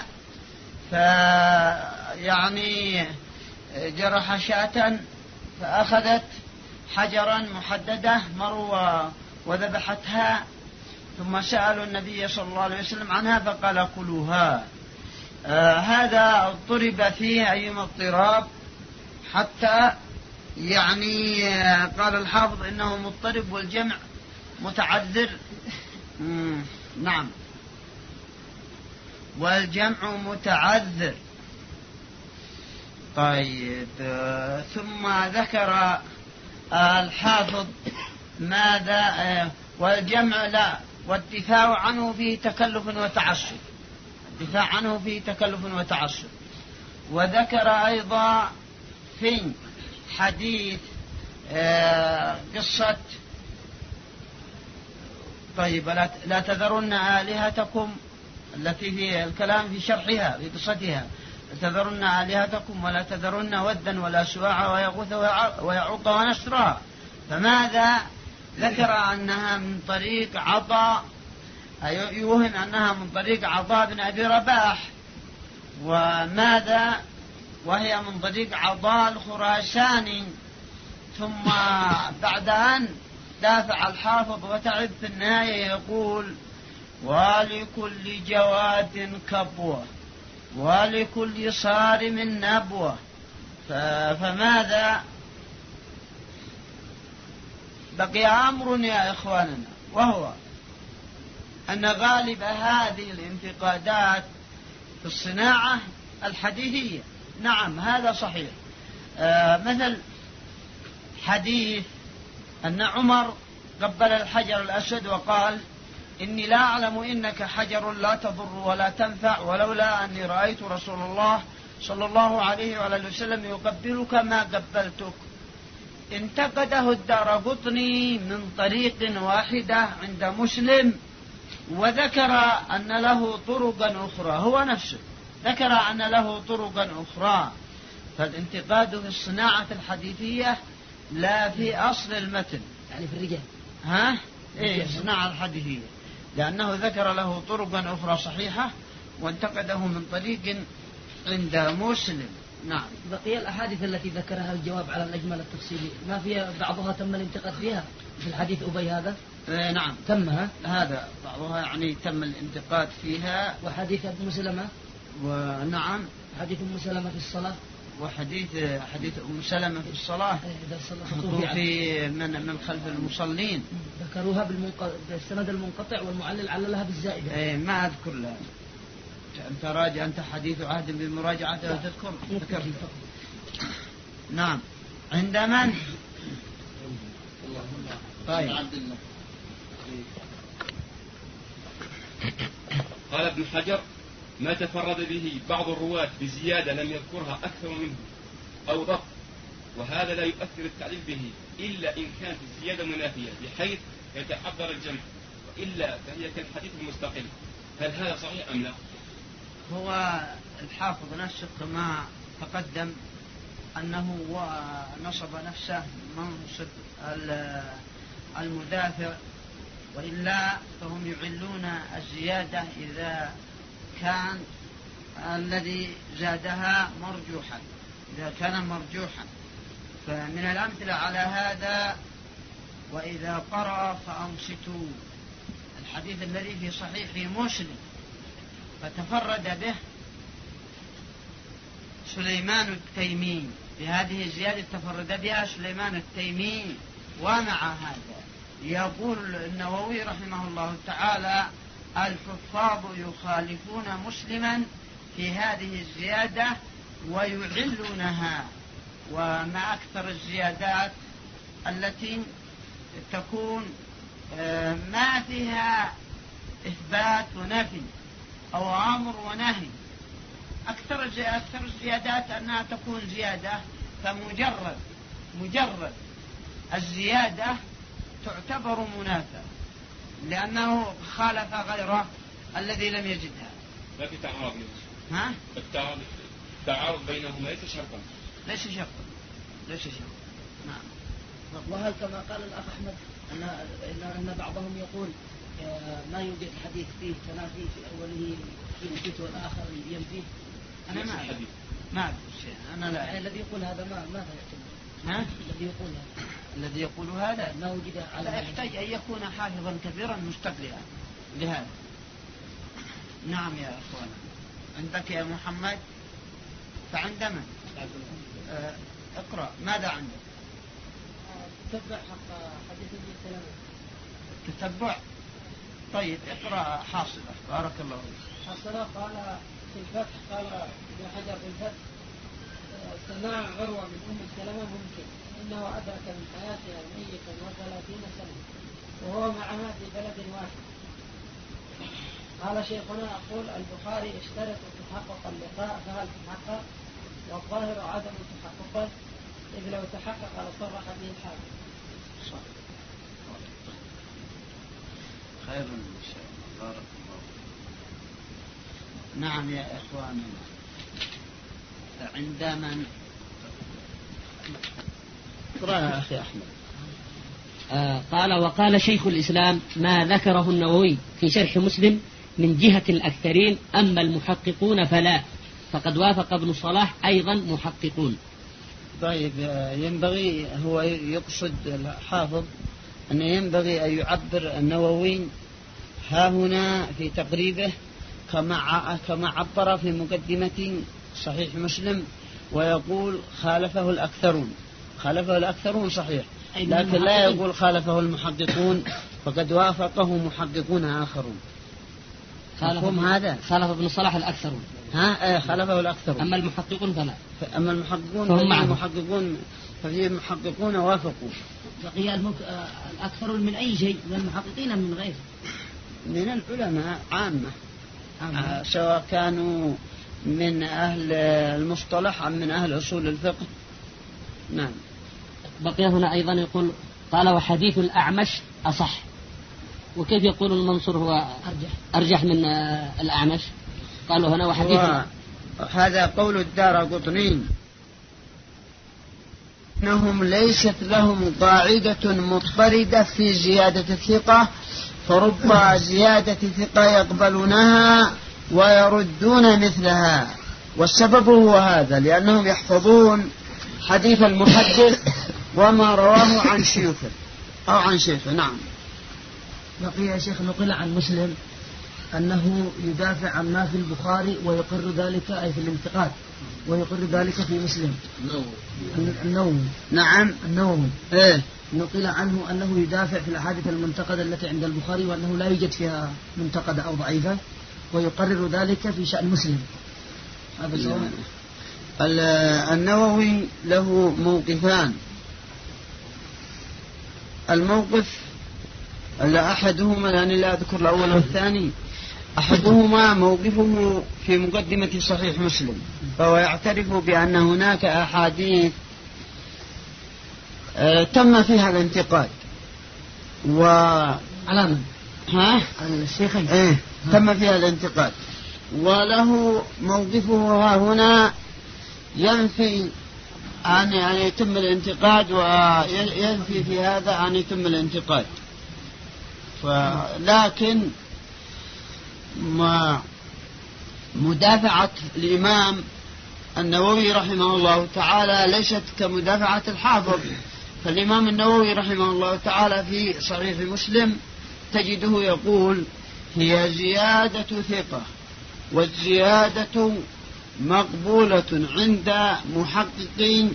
يعني جرح شاة فأخذت حجرا محددة مروى وذبحتها، ثم سألوا النبي صلى الله عليه وسلم عنها فقال كلوها. هذا اضطرب فيه أيما اضطراب حتى يعني قال الحافظ إنه مضطرب والجمع متعذر. نعم، والجمع متعذر. طيب، ثم ذكر الحافظ ماذا؟ والجمع لا، والدفاع عنه فيه تكلف وتعسف، الدفاع عنه فيه تكلف وتعسف. وذكر أيضا في حديث قصة طيب لا تذرن آلهتكم التي في الكلام في شرحها في قصتها، تذرن آلهتكم ولا تذرن ودا ولا سواع ويغوث ويعوق ونسرا. فماذا ذكر أنها من طريق عطاء، يوهم أنها من طريق عطاء بن أبي رباح. وماذا؟ وهي من طريق عطاء الخراساني. ثم بعد أن دافع الحافظ وتعب في النهاية يقول: ولكل جواد كبوة ولكل صارم نبوة. فماذا بقي؟ أمر يا إخواننا، وهو أن غالب هذه الانتقادات في الصناعة الحديثية. نعم هذا صحيح. مثل حديث أن عمر قبل الحجر الأسود وقال: إني لا أعلم إنك حجر لا تضر ولا تنفع، ولولا أني رأيت رسول الله صلى الله عليه وآله وسلم يقبلك ما قبلتك. انتقده الدارقطني من طريق واحدة عند مسلم، وذكر أن له طرقا أخرى، هو نفسه ذكر أن له طرقا أخرى. فالانتقاد في الصناعة الحديثية لا في أصل المتن، يعني في الرجال. الصناعة الحديثية، لأنه ذكر له طرقا أخرى صحيحة وانتقده من طريق عند مسلم. نعم. بقي الأحاديث التي ذكرها الجواب على الأجمل التفصيلي ما فيها بعضها تم الانتقاد فيها في الحديث أبي هذا؟ نعم تمها هذا بعضها يعني تم الانتقاد فيها. وحديث أم سلمة. ونعم حديث أم سلمة في الصلاة. وحديث أم سلمة في الصلاة في من خلف المصلين ذكروها بالسند المنقطع والمعلل عللها بالزائدة. ما أذكر لها. أنت راجع، أنت حديث عهد بمراجعته وتذكر. نعم. عند من؟ طيب. قال ابن حجر: ما تفرد به بعض الرواة بزيادة لم يذكرها أكثر منه أو ضبط، وهذا لا يؤثر التعليل به إلا إن كانت الزيادة منافية بحيث يتحضر الجمع، وإلا فهي كالحديث المستقل. هل هذا صحيح أم لا؟ هو الحافظ نفسه كما تقدم أنه نصب نفسه منصب المدافع، وإلا فهم يعلون الزيادة إذا كان الذي زادها مرجوحا، إذا كان مرجوحا. فمن الأمثلة على هذا: وإذا قرأ فأنصتوا، الحديث الذي في صحيح مسلم فتفرد به سليمان التيمي، بهذه الزيادة تفرد بها سليمان التيمي. ومع هذا يقول النووي رحمه الله تعالى: الحفاظ يخالفون مسلما في هذه الزيادة ويعلونها. وما أكثر الزيادات التي تكون ما فيها إثبات ونفي أو أمر ونهي. أكثر الزيادات أنها تكون زيادة، فمجرد الزيادة تعتبر منافى لأنه خالف غيره الذي لم يجدها. لكن التعارض بينهما ليس شرطا. ليس شرطا. نعم. وهل كما قال الأخ أحمد أن بعضهم يقول ما يوجد حديث فيه تنافي في أوله يثبت والآخر ينفيه؟ أنا ما أعرف شيء. أنا لا. يعني الذي يقول هذا ماذا يعتبر؟ الذي يقول هذا ما وجد على، لا يحتاج أن يكون حافظا كبيرا مستقلعا لهذا. نعم يا أخوانا. عندك يا محمد؟ فعند من؟ اقرأ. ماذا عندك؟ تتبع حق حديث ابن سلمة. تتبع. طيب اقرأ حاصلة. بارك الله فيك. حاصلة قال في الفتح، قال ابن حجر في الفتح: سماع عروة من أم سلمة ممكن، إنه أدرك من حياتها ميتا 30 سنة وهو معها في بلد واحد. قال شيخنا: أقول البخاري اشترط تحقق اللقاء، فهل تحقق؟ والظاهر عدم تحققه، إذ لو تحقق لصرح به الحاكم. خير إن شاء الله. بارك الله. نعم يا إخواننا. عند من؟ اقرأ يا أخي أحمد. قال وقال شيخ الإسلام ما ذكره النووي في شرح مسلم من جهة الأكثرين، أما المحققون فلا، فقد وافق ابن صلاح أيضا محققون. طيب ينبغي، هو يقصد الحافظ أن ينبغي أن يعبر النووي ها هنا في تقريبه كما عبر في مقدمة صحيح مسلم، ويقول خالفه الأكثرون صحيح، لكن لا يقول خالفه المحققون فقد وافقه محققون آخرون. مفهوم هذا؟ خالف ابن صلاح الأكثرون، خالفه الأكثرون، أما المحققون فلا. أما المحققون ففي محققون وافقوا. بقي الأكثرون من أي شيء، من المحققين من غيره، من العلماء عامة. سواء كانوا من أهل المصطلح أم من أهل أصول الفقه. نعم. بقي هنا أيضا يقول قال وحديث الأعمش أصح. وكيف يقول المنصور هو أرجح من الأعمش؟ قالوا هنا وحديث هذا قول الدارقطني، إنهم ليست لهم قاعدة مضطردة في زيادة الثقة، فرب زيادة ثقة يقبلونها ويردون مثلها، والسبب هو هذا، لأنهم يحفظون حديث المحدث وما رواه عن شيوخه أو عن شيخه. نعم. بقي يا شيخ نقل عن مسلم أنه يدافع عن ما في البخاري ويقر ذلك أي في الانتقاد، ويقر ذلك في مسلم. النووي. نعم. النووي. نقل عنه أنه يدافع في الأحاديث المنتقدة التي عند البخاري وأنه لا يوجد فيها منتقدة أو ضعيفة، ويقرر ذلك في شأن مسلم. هذا سواء. النووي له موقفان. الموقف أحدهما، لأني لا أذكر الأول والثاني، أحدهما موقفه في مقدمة صحيح مسلم، فهو يعترف بأن هناك أحاديث تم فيها الانتقاد على الشيخين تم فيها الانتقاد، وله موقفه هنا ينفي أن يتم الانتقاد، وينفي في هذا أن يتم الانتقاد. لكن مدافعة الإمام النووي رحمه الله تعالى ليست كمدافعة الحافظ. فالإمام النووي رحمه الله تعالى في صحيح مسلم تجده يقول هي زيادة ثقة، والزيادة مقبولة عند محققين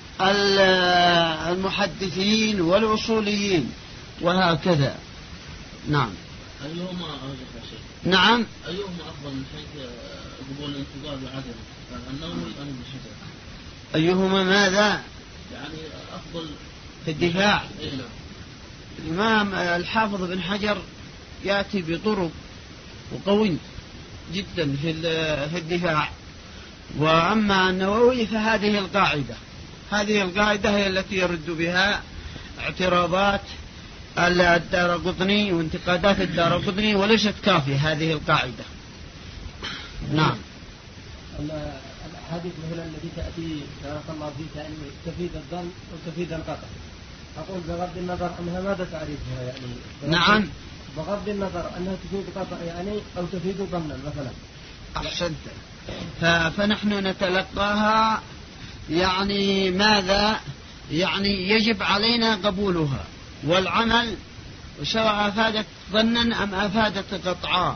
المحدثين والأصوليين وهكذا. نعم. أيهما أرجح يا شيخ؟ نعم. أيهما أفضل من حيث قبول الانتقاد وعدمه؟ النووي أم ابن حجر؟ أيهما ماذا؟ يعني أفضل في الدفاع. نعم. الإمام الحافظ بن حجر يأتي بطرق وقوي جدا في الدفاع، وأما النووي فهذه القاعدة، هي التي يرد بها اعتراضات الدارقطني وانتقادات الدارقطني، وليست كافية هذه القاعدة. نعم. الأحاديث مثلا التي تأتي بارك الله فيك أن تفيد الظن وتفيد القطع، أقول بغض النظر أنها ماذا تعرفها يعني؟ نعم. بغض النظر أنها تفيد قطع يعني أو تفيد ظنا مثلا. أحسنت. فنحن نتلقاها يعني ماذا؟ يعني يجب علينا قبولها والعمل، سواء أفادت ظنا أم أفادت قطعا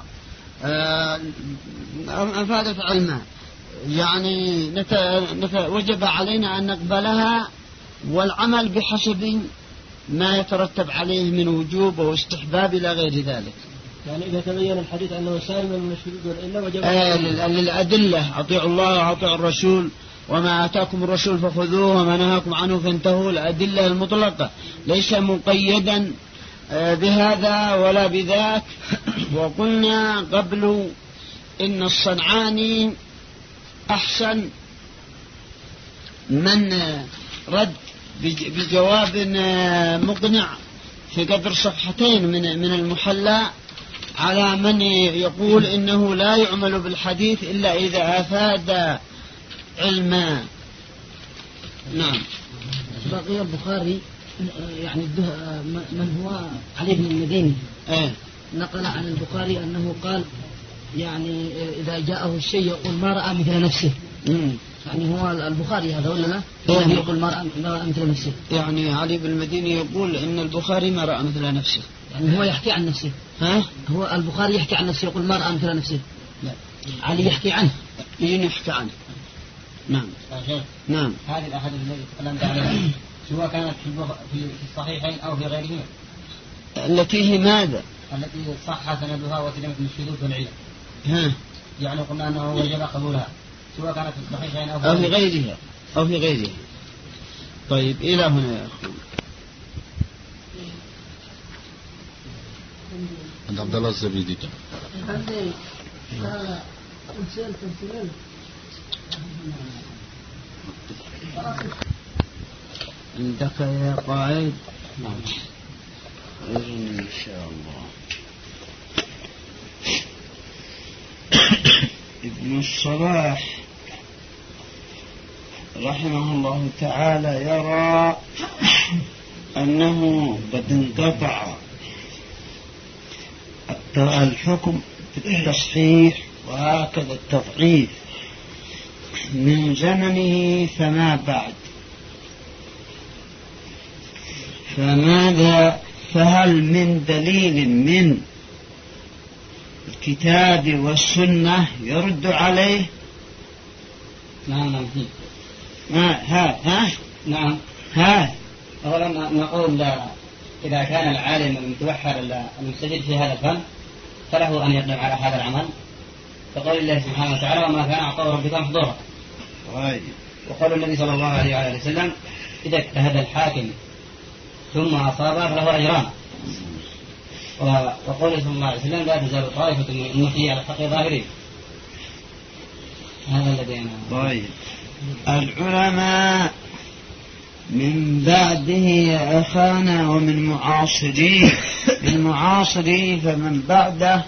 أم أفادت علما، يعني وجب علينا أن نقبلها والعمل بحسب ما يترتب عليه من وجوب واستحباب إلى غير ذلك. يعني إذا تبين الحديث أنه سالم من الشذوذ والإلا وجب للأدلة أطيعوا الله وأطيعوا الرسول وما آتاكم الرسول فخذوه وما نهاكم عنه فانتهوا. الأدلة المطلقة، ليس مقيدا بهذا ولا بذاك. وقلنا قبل إن الصنعاني أحسن من رد بجواب مقنع في قدر صفحتين من المحلى على من يقول إنه لا يعمل بالحديث إلا إذا أفاد علما. نعم. بقي البخاري يعني من هو علي بن المديني نقل عن البخاري أنه قال يعني إذا جاءه الشيء يقول ما رأى مثل نفسه. يعني هو البخاري هذا ولا لا؟ يقول ما رأى مثل نفسه. يعني علي بن المديني يقول إن البخاري ما رأى مثل نفسه. يعني هو يحكي عن نفسه. هو البخاري يحكي عن نفسه يقول ما رأى مثل نفسه. لا. علي يحكي عنه. يحكي عنه. نعم. نعم. هذه الأحاديث التي تكلمت عليها سواء كانت في الصحيحين أو في غيرهما. التي هي ماذا؟ التي صح سندها وسلمت من الشذوذ والعلل. يعني قلنا أنه وجب قبولها سواء كانت في الصحيحين أو في غيرها. أو في غيرها. طيب إلى هنا يا أخوان. عند عبد الله الزبيدي. عندك يا قائد؟ نعم. إن شاء الله. ابن الصلاح رحمه الله تعالى يرى أنه قد انقطع الحكم بالتصحيح وهكذا التضعيف من زمنه فما بعد. فهل من دليل من الكتاب والسنة يرد عليه؟ نعم. نعم. أولا نقول إذا كان العالم المتوحر المستجد في هذا الفن فله أن يقدم على هذا العمل، فقول الله سبحانه وتعالى وما كان عطاء ربك محظورا. وقال النبي صلى الله عليه وسلم إذا اجتهد الحاكم ثم أصاب فله أجران. وقول صلى الله عليه وسلم لا تزال طائفة من أمتي على الحق ظاهرين. هذا الذي أنا. طيب العلماء من بعده يا أخانا ومن معاصريه فمن بعده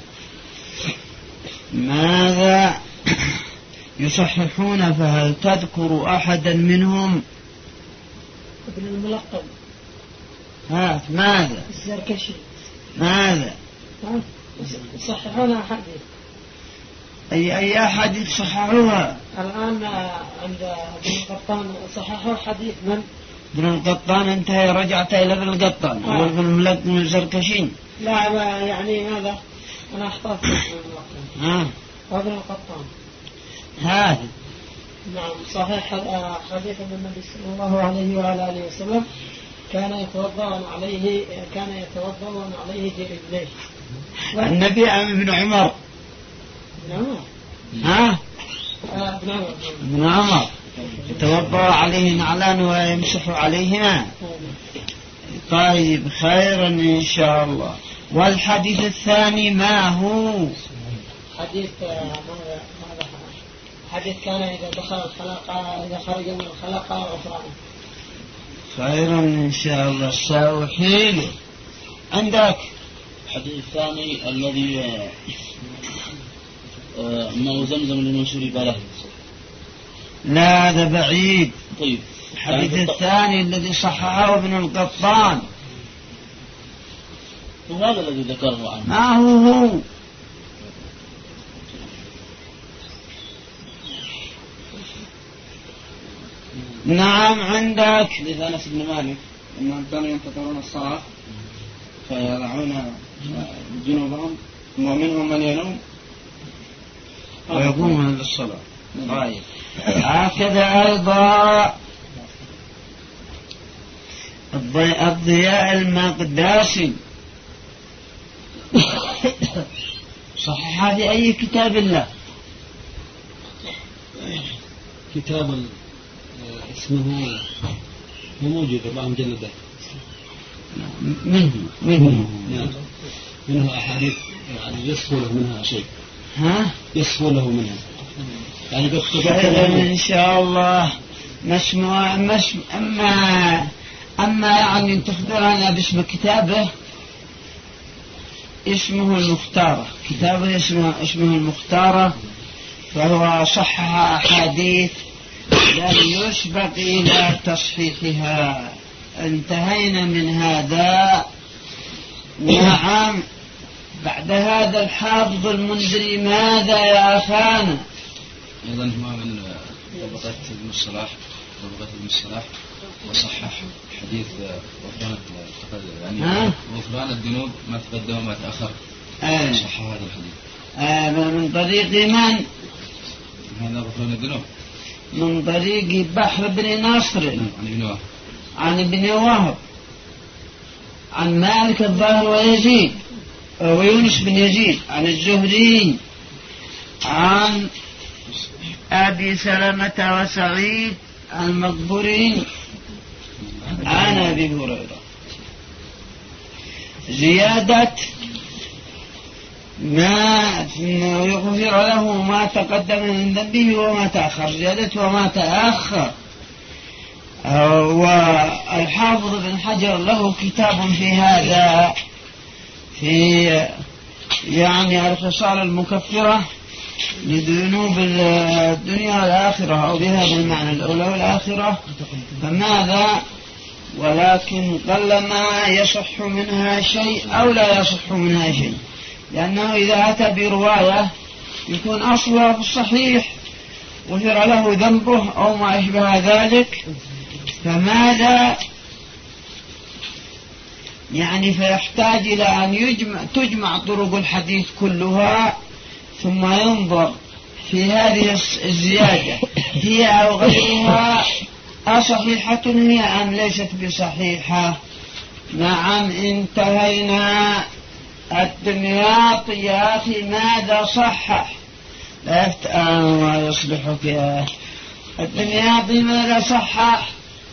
ماذا يصححون؟ فهل تذكر أحدا منهم؟ ابن الملقب. ماذا؟ الزركشي. ماذا؟ يصححون أحاديث. أي أحاديث صححوها؟ الآن عند ابن القطان صححوا حديث من؟ ابن القطان. أنت رجعت إلى ابن القطان وابن الملقب من الزركشين. لا يعني هذا أنا أحتفظ وابن القطان هذا. نعم صحيح. حديث النبي صلى الله عليه وعلى آله وسلم كان يتوضأ عليه في رجليه. النبي ابن عمر. ابن عمر يتوضأ عليه نعلان ويمسح عليهما. طيب خيرا إن شاء الله. والحديث الثاني ما هو؟ حديث كان إذا دخل الخلاقة إذا خرج من الخلاقة غفرانه. خيرا إن شاء الله. سأحيله. عندك الحديث الثاني الذي ماء زمزم لمن شرب له. لا هذا بعيد. طيب الحديث الثاني الذي صححه ابن القطان وهذا الذي ذكره عنه. ما هو؟ نعم عندك. حديث أنس بن مالك أنهم كانوا ينتظرون الصلاة فيضعون جنوبهم ومنهم من ينوم ويقومون للصلاة. طيب هكذا أيضا الضياء المقداسي صحح في أي كتاب الله؟ كتاب اسمه موجود 4 مجلدات. منه أحاديث يعني يصفو له منها شيء. يصفو له منها يعني إن شاء الله. أما يعني تخبرنا باسم كتابه. اسمه المختارة. كتابه اسمه المختارة. فهو صحح أحاديث لم يسبق إلى تصحيحها. انتهينا من هذا. نعم. بعد هذا الحافظ المنذري ماذا يا أخانا؟ أيضا هو من طبقة ابن الصلاح وصحح حديث غفران الذنوب ما تقدم وما تأخر. صحح هذا الحديث. من طريق من؟ هذا غفران الذنوب من طريق بحر بن نصر عن ابن وهب عن مالك الظاهر ويزيد ويونس بن يزيد عن الزهري عن أبي سلمة وسعيد المقبورين عن أبي هريرة. زيادة ما يغفر له ما تقدم من ذنبه وما تأخر، زيادة وما تأخر. والحافظ بن حجر له كتاب في هذا، في يعني الخصال المكفرة لذنوب الدنيا والآخرة، أو بهذا المعنى الأولى والآخرة. فماذا؟ ولكن قلما يصح منها شيء أو لا يصح منها شيء، لأنه إذا أتى برواية يكون أصلها في الصحيح غفر له ذنبه أو ما أشبه ذلك. فماذا يعني؟ فيحتاج إلى أن تجمع طرق الحديث كلها، ثم ينظر في هذه الزيادة هي أو غيرها أصحيحة هي أم ليست بصحيحة. نعم. انتهينا. الدمياط يا أخي ماذا صحح؟ لا ما يصلحك يا الدمياط، ماذا صحح؟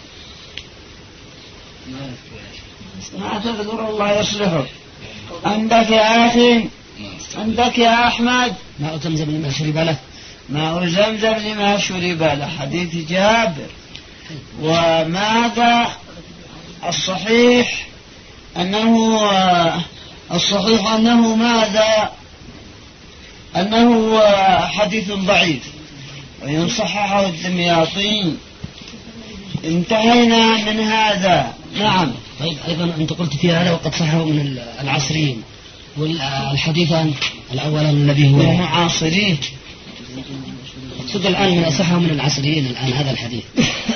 ما تذكر الله يصلحك. عندك يا أخي، عندك يا أحمد ماء زمزم لما شرب له، ماء زمزم لما شرب له، حديث جابر. وماذا الصحيح؟ الصحيح أنه ماذا؟ أنه حديث ضعيف وإن صححه الدمياطي. انتهينا من هذا. نعم. طيب أيضا أنت قلت في هذا وقد صححه من العصريين، والحديث الأول الذي هو المعاصرين. أقصد الآن من أصحه من العصريين الآن هذا الحديث.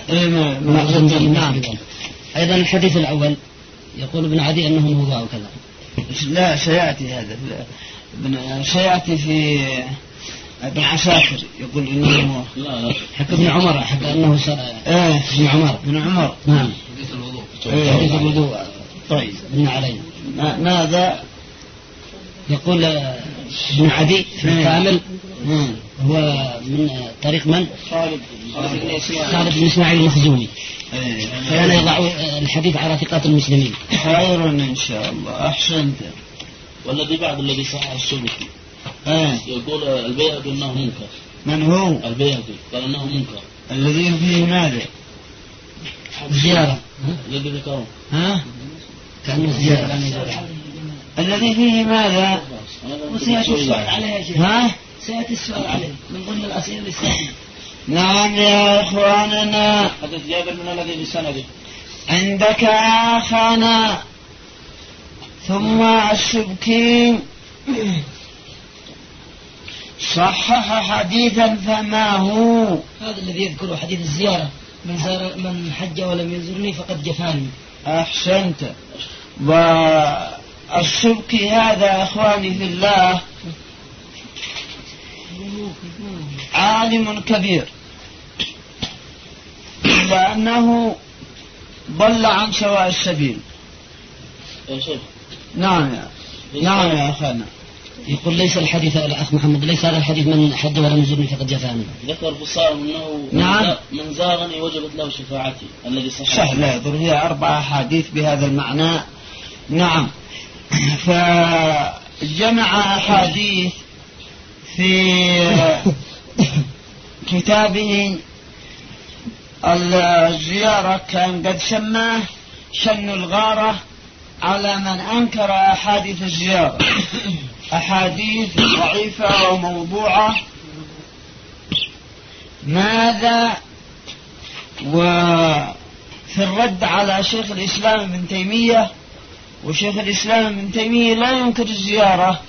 نعم. أيضا الحديث الأول يقول ابن عدي أنه موضوع وكذا. لا سيأتي هذا، سيأتي في ابن عساكر يقول إنه حق ابن عمر، حق أنه ابن عمر. ابن عمر. نعم. حديث الوضوء. طيب. ابن علي. ماذا يقول ابن عدي في الكامل؟ هو من طريق من؟ خالد بن إسماعيل المخزومي. كان يضع الحديث على ثقات المسلمين. خير إن شاء الله. أحسنت. والذي بعد الذي صحح السبكي يقول البيهقي أنه منكر. من هو؟ البيهقي قال أنه منكر. الذي فيه ماذا؟ زيارة. الذي ذكره كأنه زيارة. الذي فيه ماذا؟ وسيأتي السؤال عليه يا شيخ. سيأتي السؤال عليه من ضمن الأسئلة الإسلامية. نعم يا إخواننا. حدث جابر من الذي بسنده عندك يا أخانا. ثم السبكي صحح حديثا فما هو؟ هذا الذي يذكره حديث الزيارة، من حج ولم يزرني فقد جفاني. أحسنت. والسبكي هذا أخواني في الله عالم كبير، لأنه ضل عن سواء السبيل. نعم يا أخانا. يقول ليس الحديث يا أخ محمد، ليس هذا الحديث من حج ولم يزرني فقد جفاني. ذكر بصار أنه من زارني وجبت له شفاعتي الذي صحيح. لا يضر، هي 4 أحاديث بهذا المعنى. نعم. فجمع أحاديث في كتابه الزيارة، كان قد سماه شن الغارة على من أنكر أحاديث الزيارة، أحاديث ضعيفة وموضوعة. ماذا؟ في الرد على شيخ الإسلام ابن تيمية، وشيخ الإسلام ابن تيمية لا ينكر الزيارة،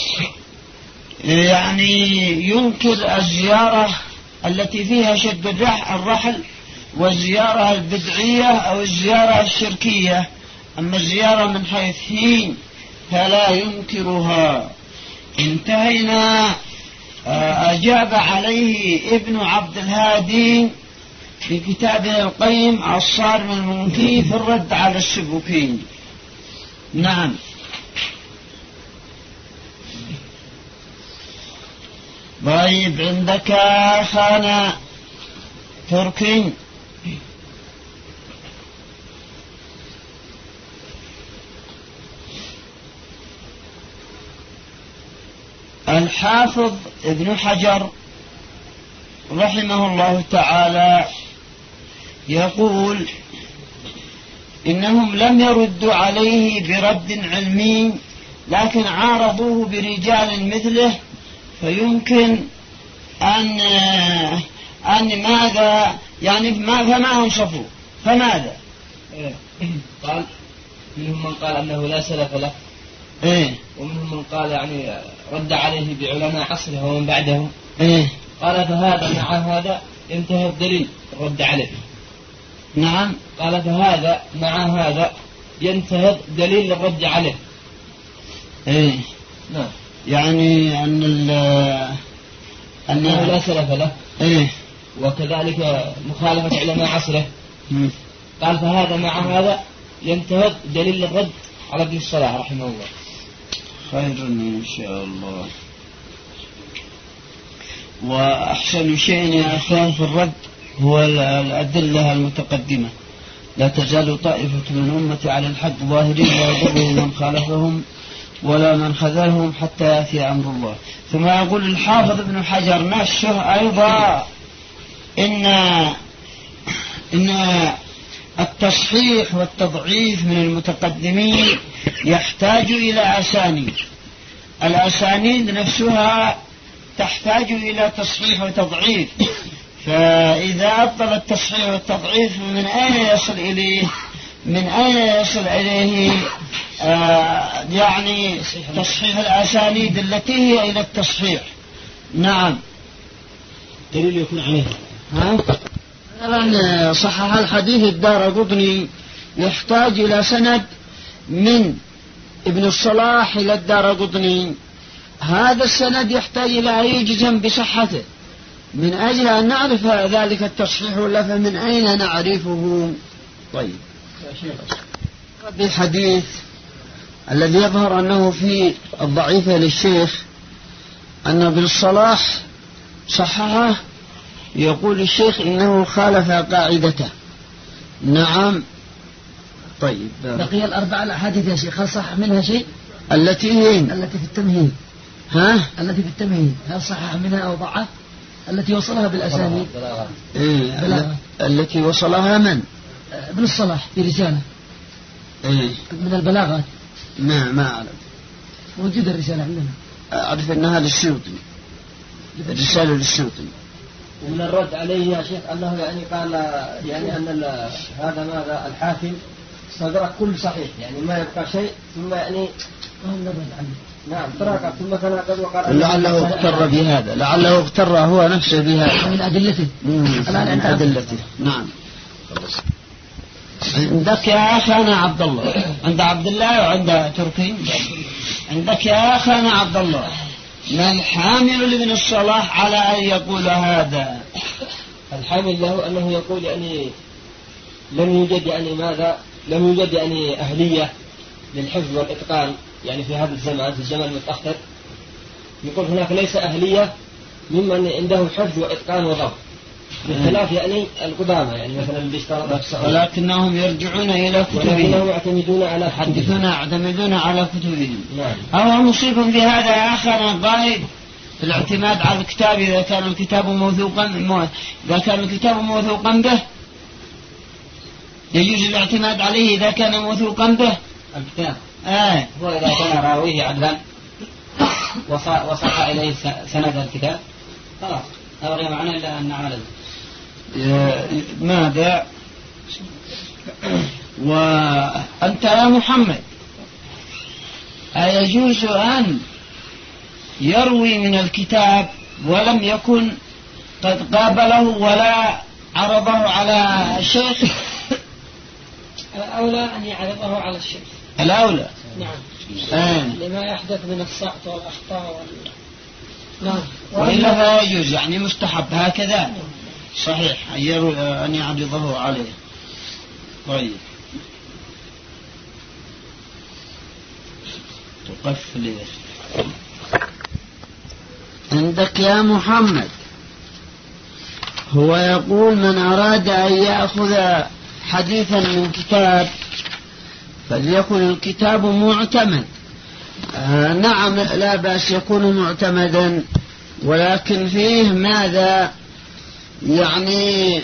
يعني ينكر الزيارة التي فيها شد الرحل والزيارة البدعية أو الزيارة الشركية، أما الزيارة من حيث هي فلا ينكرها. انتهينا. أجاب عليه ابن عبد الهادي في كتابه القيم الصارم المنكي في الرد على السبكي. نعم. طيب عندك أخانا تركي الحافظ ابن حجر رحمه الله تعالى يقول إنهم لم يردوا عليه برد علمي، لكن عارضوه برجال مثله، فيمكن أن ماذا يعني فما أنصفوا. فماذا قال منهم من قال أنه لا سلف له، ومنهم من قال يعني رد عليه بعلماء عصره ومن بعدهم. قال فهذا مع هذا انتهى الدليل الرد عليه. نعم. قال فهذا مع هذا ينتهي دليل الرد عليه. نعم. يعني أنه لا سلف له، وكذلك مخالفة علماء عصره. قال فهذا مع هذا ينتهي دليل الرد على ابن الصلاح رحمه الله. خير إن شاء الله. وأحسن شيء يا أخوان في الرد هو الأدلة المتقدمة. لا تزال طائفة من أمتي على الحق ظاهرين لا يضرهم من خالفهم ولا من خذلهم حتى يأتي أمر الله. ثم يقول الحافظ ابن حجر نفسه أيضا إن التصحيح والتضعيف من المتقدمين يحتاج إلى أسانيد. الأسانيد نفسها تحتاج إلى تصحيح وتضعيف، فإذا أبطل التصحيح والتضعيف من أين يصل إليه يعني تصحيح الأسانيد التي هي إلى التصحيح. نعم. دليل يكون عليه. مثلا صحح الحديث الدارقطني يحتاج إلى سند من ابن الصلاح إلى الدارقطني، هذا السند يحتاج إلى أن يجزم بصحته من أجل أن نعرف ذلك التصحيح، ولا فمن أين نعرفه؟ طيب بالحديث الذي يظهر أنه في الضعيفة للشيخ أن ابن الصلاح صححه، يقول الشيخ إنه خالف قاعدته. نعم. طيب بقي الأربعة الأحاديث يا شيخ، هل صح منها شيء؟ التي في التمهيد. التي في التمهيد هل صحح منها أو ضعف؟ التي وصلها بالأسانيد. التي وصلها من؟ ابن الصلاح في رسالة من البلاغات. ما أعرف. موجودة الرسالة عندنا. أعرف أنها للسيوطي، الرسالة للسيوطي. ومن الرد عليه يا شيخ أنه يعني قال يعني أن هذا ماذا الحاكم استدرك كل صحيح، يعني ما يبقى شيء، ثم يعني نعم ترك ثم تناقض وقال لعله اغتر بهذا، لعله اغتر هو نفسه بهذا من أدلته. من أدلته. نعم. عندك يا أخانا عبد الله، عند عبد الله وعند تركي. عندك يا أخانا عبد الله، ما الحامل لابن الصلاح على أن يقول هذا؟ الحامل له أنه يقول يعني لم يوجد يعني أهلية للحفظ والإتقان يعني في هذا الزمان، في الزمن المتأخر. يقول هناك ليس أهلية ممن عنده حفظ وإتقان وضبط، بخلاف يعني القدامى يعني مثلا اللي اشترط الصحيح، ولكنهم يرجعون إلى كتبهم، يعتمدون على كتبهم. أو نصيب في هذا يا أخانا قائد في الاعتماد على الكتاب إذا كان الكتاب موثوقا به، يجوز الاعتماد عليه إذا كان موثوقا به الكتاب. هو إذا كان راويه عدلا وصح إليه سند الكتاب خلاص، هذا غير معنى إلا أن نعمل ماذا وأنت يا محمد أيجوز أن يروي من الكتاب ولم يكن قد قابله ولا عرضه على الشيخ؟ الأولى أن يعرضه على الشيخ، الأولى. نعم. لما يحدث من السقط والأخطاء نعم. وإلا لا يجوز، يعني مستحب هكذا. صحيح أن يعرضه عليه. طيب تقفل عندك يا محمد. هو يقول من أراد أن يأخذ حديثا من كتاب فليكن الكتاب معتمد. نعم لا بأس يكون معتمدا، ولكن فيه ماذا؟ يعني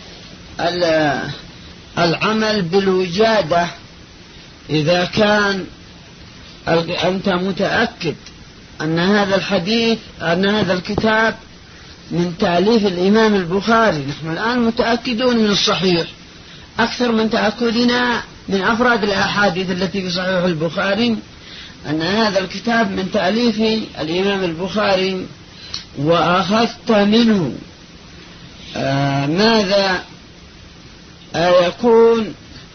العمل بالوجادة. إذا كان أنت متأكد أن هذا الكتاب من تأليف الإمام البخاري، نحن الآن متأكدون من الصحيح أكثر من تأكدنا من أفراد الأحاديث التي في صحيح البخاري، أن هذا الكتاب من تأليف الإمام البخاري، وأخذت منه ماذا يكون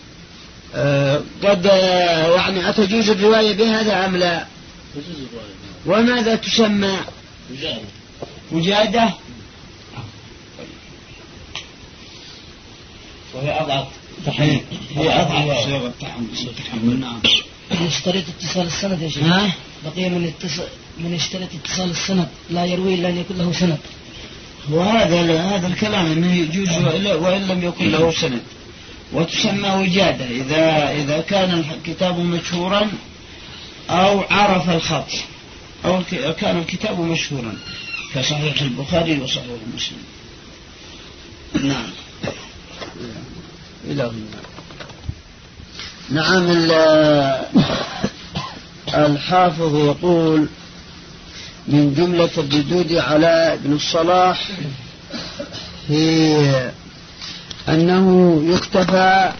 قد يعني أتجوز الرواية بهذا أم لا؟ وماذا تسمى؟ وجادة. وهي أضعف تحمل، هي أضعف صيغة تحمل. نعم. اشتريت اتصال السند يا شيخ. بقي من اشتريت اتصال السند لا يروي إلا أن يكون له سند. وهذا الكلام أنه يجوز وإن لم يكن له سند، وتسمى وجادة إذا كان الكتاب مشهورا أو عرف الخط، أو كان الكتاب مشهورا كصحيح البخاري وصحيح مسلم. نعم. نعم. الحافظ يقول من جملة الردود على ابن الصلاح هي أنه يكتفى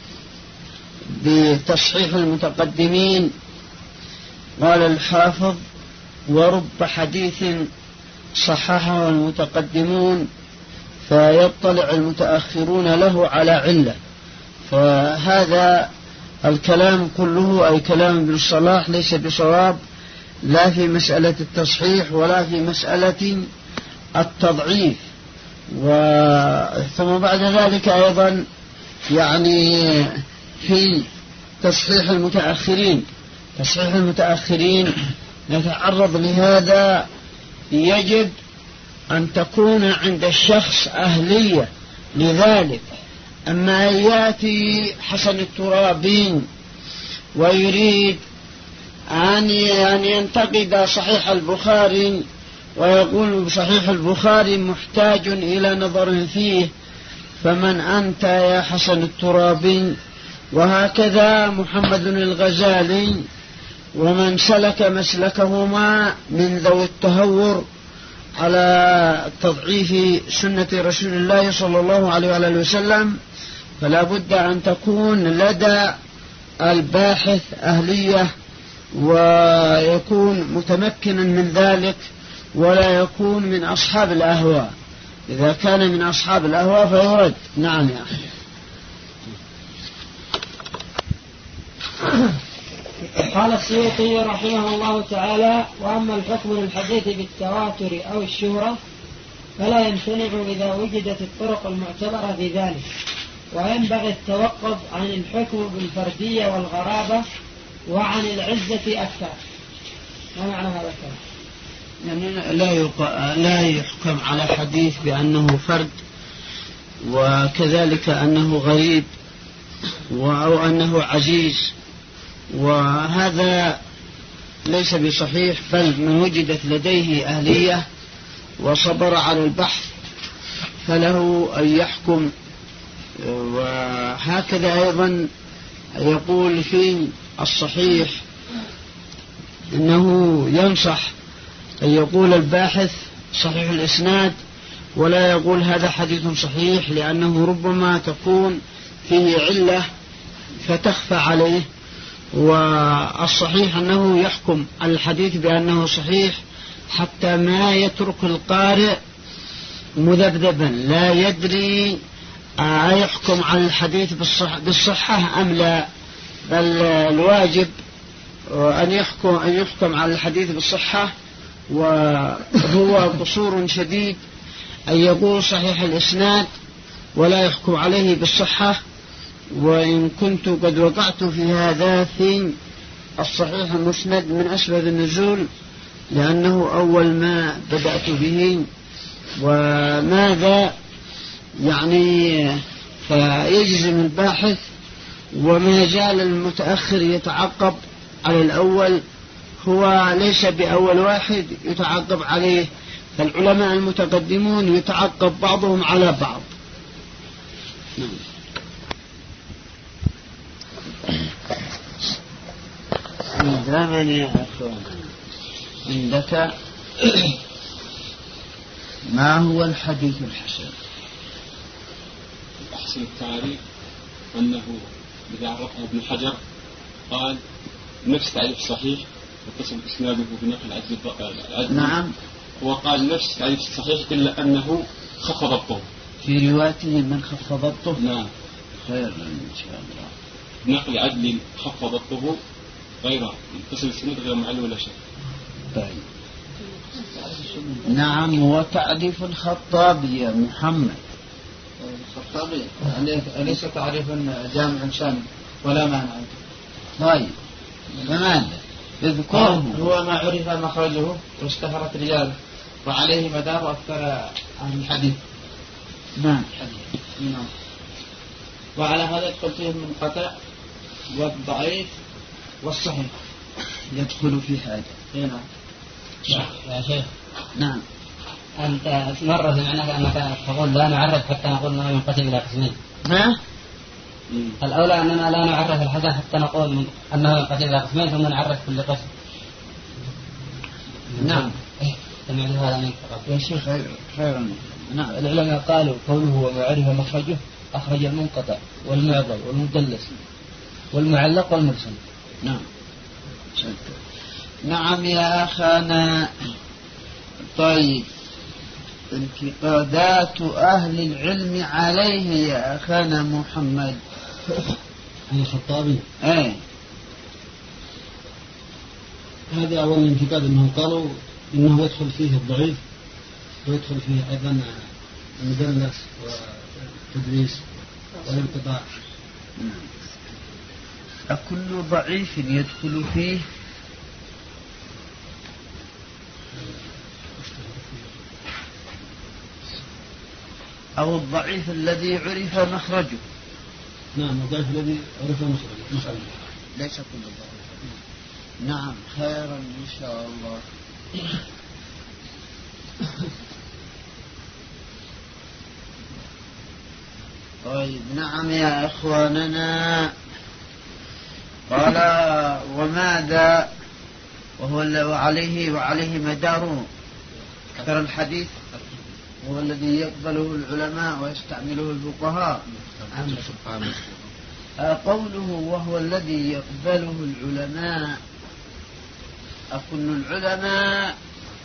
بتصحيح المتقدمين. قال الحافظ ورب حديث صححه المتقدمون فيطلع المتأخرون له على علة. فهذا الكلام كله أي كلام ابن الصلاح ليس بصواب، لا في مسألة التصحيح ولا في مسألة التضعيف. ثم بعد ذلك أيضا يعني في تصحيح المتأخرين نتعرض لهذا. يجب أن تكون عند الشخص أهلية لذلك. أما يأتي حسن الترابين ويريد أن ينتقد صحيح البخاري ويقول صحيح البخاري محتاج إلى نظر فيه، فمن أنت يا حسن الترابي؟ وهكذا محمد الغزالي ومن سلك مسلكهما من ذوي التهور على تضعيف سنة رسول الله صلى الله عليه وآله وسلم. فلا بد أن تكون لدى الباحث أهلية ويكون متمكنا من ذلك، ولا يكون من أصحاب الأهواء. إذا كان من أصحاب الأهواء فيرد. نعم يا أخي. قال السيوطي رحمه الله تعالى: وأما الحكم للحديث بالتواتر أو الشهرة فلا يمتنع إذا وجدت الطرق المعتبرة في ذلك، وينبغي التوقف عن الحكم بالفردية والغرابة وعن العزة أكثر. ما معنى هذا الكلام؟ يعني لا يحكم على حديث بأنه فرد، وكذلك أنه غريب أو أنه عزيز، وهذا ليس بصحيح. بل من وجدت لديه أهلية وصبر على البحث فله أن يحكم. وهكذا أيضا يقول في الصحيح إنه ينصح أن يقول الباحث صحيح الإسناد ولا يقول هذا حديث صحيح، لأنه ربما تكون فيه علة فتخفى عليه، والصحيح أنه يحكم الحديث بأنه صحيح حتى ما يترك القارئ مذبذبا لا يدري أيحكم على الحديث بالصحة أم لا، بل الواجب أن يحكم على الحديث بالصحة. وهو قصور شديد أن يقول صحيح الإسناد ولا يحكم عليه بالصحة. وإن كنت قد وقعت في هذا في الصحيح المسند من أسباب النزول، لأنه أول ما بدأت به. وماذا يعني فيجزم الباحث، وما زال المتأخر يتعقب على الأول، هو ليس بأول واحد يتعقب عليه، فالعلماء المتقدمون يتعقب بعضهم على بعض. زمن يا أخوان، عندك ما هو الحديث الحسن؟ أحسن التعريف أنه إذا عرفه ابن حجر قال نفس تعريف صحيح واتصل إسناده بنقل عدل. نعم. هو قال نفس تعريف الصحيح إلا أنه خف ضبطه في روايته من خف ضبطه. نعم. خير إن شاء الله. بنقل عدل خف ضبطه غير متصل السند غير معلول ولا شيء. طيب. نعم. وتعريف الخطابي يا محمد. الخطابي أليس تعريفا جامعا شامل ولا معنى؟ طيب فماذا؟ اذكره. هو ما عرف مخرجه واشتهرت رجاله وعليه مدار أكثر عن الحديث. نعم. نعم. وعلى هذا يدخل فيه المنقطع والضعيف والصحيح. يدخل في هذا. نعم. يا شيخ. نعم. أنت مرة سمعناك أنك تقول لا نعرف حتى نقول أنه ينقسم إلى قسمين. ها؟ الأولى أننا لا نعرف الحسن حتى نقول أنه ينقسم إلى قسمين ثم نعرف كل قسم. نعم. سمعت هذا منك يا شيخ خيرا. نعم. العلماء قالوا قوله وما عرف مخرجه أخرج المنقطع والمعضل والمدلس والمعلق والمرسل. نعم. نعم يا أخانا. طيب انتقادات أهل العلم عليه يا أخانا محمد. الخطابي. ايه هذا أول انتقاد، أنهم قالوا إنه يدخل فيه الضعيف ويدخل فيه أيضا المدلس والتدريس والانقطاع. أكل ضعيف يدخل فيه؟ أو الضعيف الذي عرف مخرجه؟ نعم، الضعيف الذي عرف مخرجه. ليس كل ضعيف. نعم خيرا إن شاء الله. طيب نعم يا إخواننا. قال وماذا وهو وعليه مدار أكثر الحديث، هو الذي يقبله العلماء ويستعمله الفقهاء. قوله وهو الذي يقبله العلماء، أكل العلماء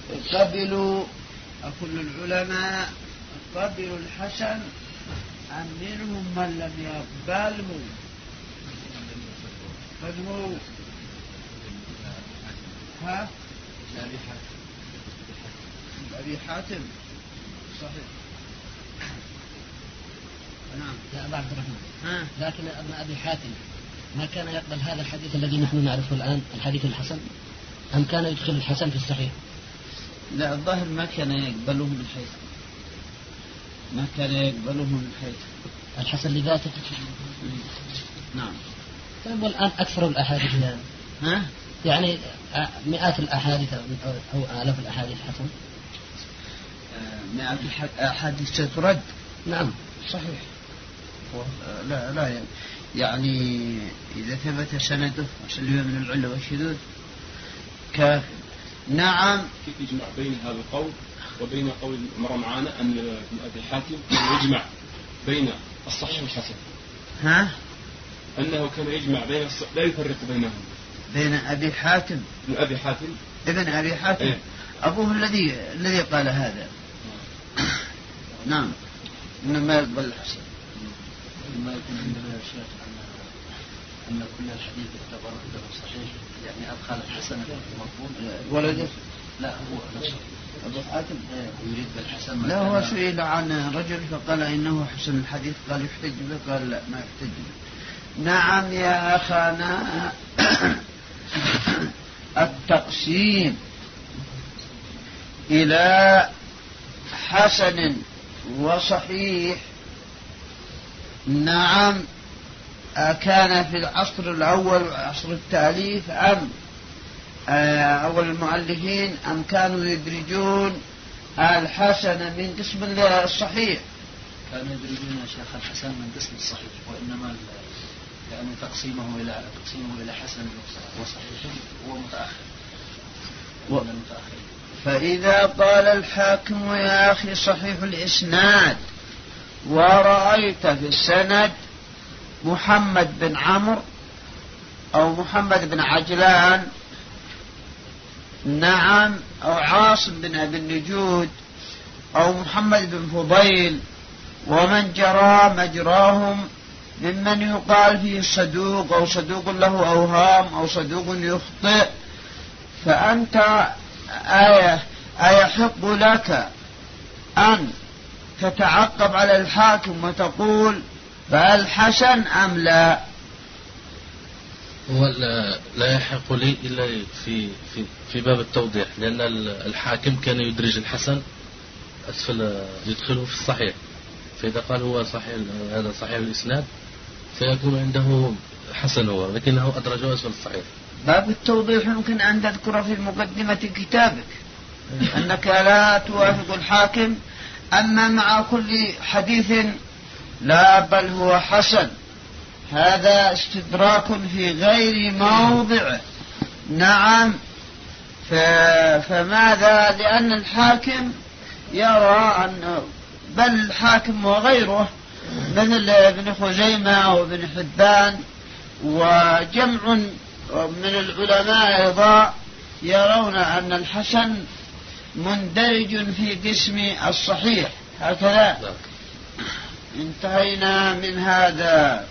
قبلوا الحسن أم منهم من لم يقبله؟ من هو؟ ها؟ أبي حاتم. صحيح. نعم. يا أبا عبد الرحمن. لكن ابن أبي حاتم ما كان يقبل هذا الحديث الذي نحن نعرفه الآن، الحديث الحسن، أم كان يدخل الحسن في الصحيح؟ لا، الظاهر ما كان يقبله من حيث الحسن لذاته. نعم. طيب والآن أكثر الأحاديث يعني مئات الأحاديث أو آلاف الأحاديث حسن. مئات الأحاديث ترد. نعم صحيح. لا يعني إذا ثبت سنده وسلم من العلة والشذوذ كافٍ. نعم. كيف يجمع بين هذا القول وبين قول مر معانا أن ابن أبي حاتم يجمع بين الصحيح والحسن؟ ها؟ أنه كان يجمع لا يفرق بينهم. بين أبي حاتم ابن أبي حاتم إيه؟ أبوه الذي قال هذا. نعم، إنه ما يقبل الحسن. ما يكون عندنا يا شيخ أن كل الحديث يعتبر عنده صحيح، يعني أدخل الحسن المفهوم ولده؟ لا، هو نفسه أبو حاتم يريد بالحسن. لا، هو سئل عن رجل فقال إنه حسن الحديث، قال يحتج به، قال لا ما يحتج به. نعم يا أخانا. التقسيم إلى حسن وصحيح نعم كان في العصر الأول عصر التأليف أم أول المؤلفين أم كانوا يدرجون الحسن من قسم الصحيح؟ كانوا يدرجون يا شيخ الحسن من قسم الصحيح، وإنما يعني تقسيمه إلى حسن وصحيح هو متأخر. فإذا قال الحاكم يا أخي صحيح الإسناد ورأيت في السند محمد بن عمرو أو محمد بن عجلان نعم، أو عاصم بن أبي النجود أو محمد بن فضيل ومن جرى مجراهم ممن يقال فيه صدوق أو صدوق له أوهام أو صدوق يخطئ، فأنت أيحق لك أن تتعقب على الحاكم وتقول فهل حسن أم لا؟ لا يحق لي إلا في باب التوضيح، لأن الحاكم كان يدرج الحسن أسفل يدخله في الصحيح، فإذا قال هو صحيح هذا صحيح الإسناد فيكون عنده حسن هو، لكنه أدرجه أسفل الصحيح. باب التوضيح يمكن أن تذكر في مقدمة كتابك أنك لا توافق الحاكم، أما مع كل حديث لا بل هو حسن، هذا استدراك في غير موضعه. نعم، فماذا؟ لأن الحاكم يرى أن بل الحاكم وغيره مثل ابن خزيمة وابن حبان وجمع من العلماء أيضا يرون أن الحسن مندرج في قسم الصحيح. هكذا انتهينا من هذا.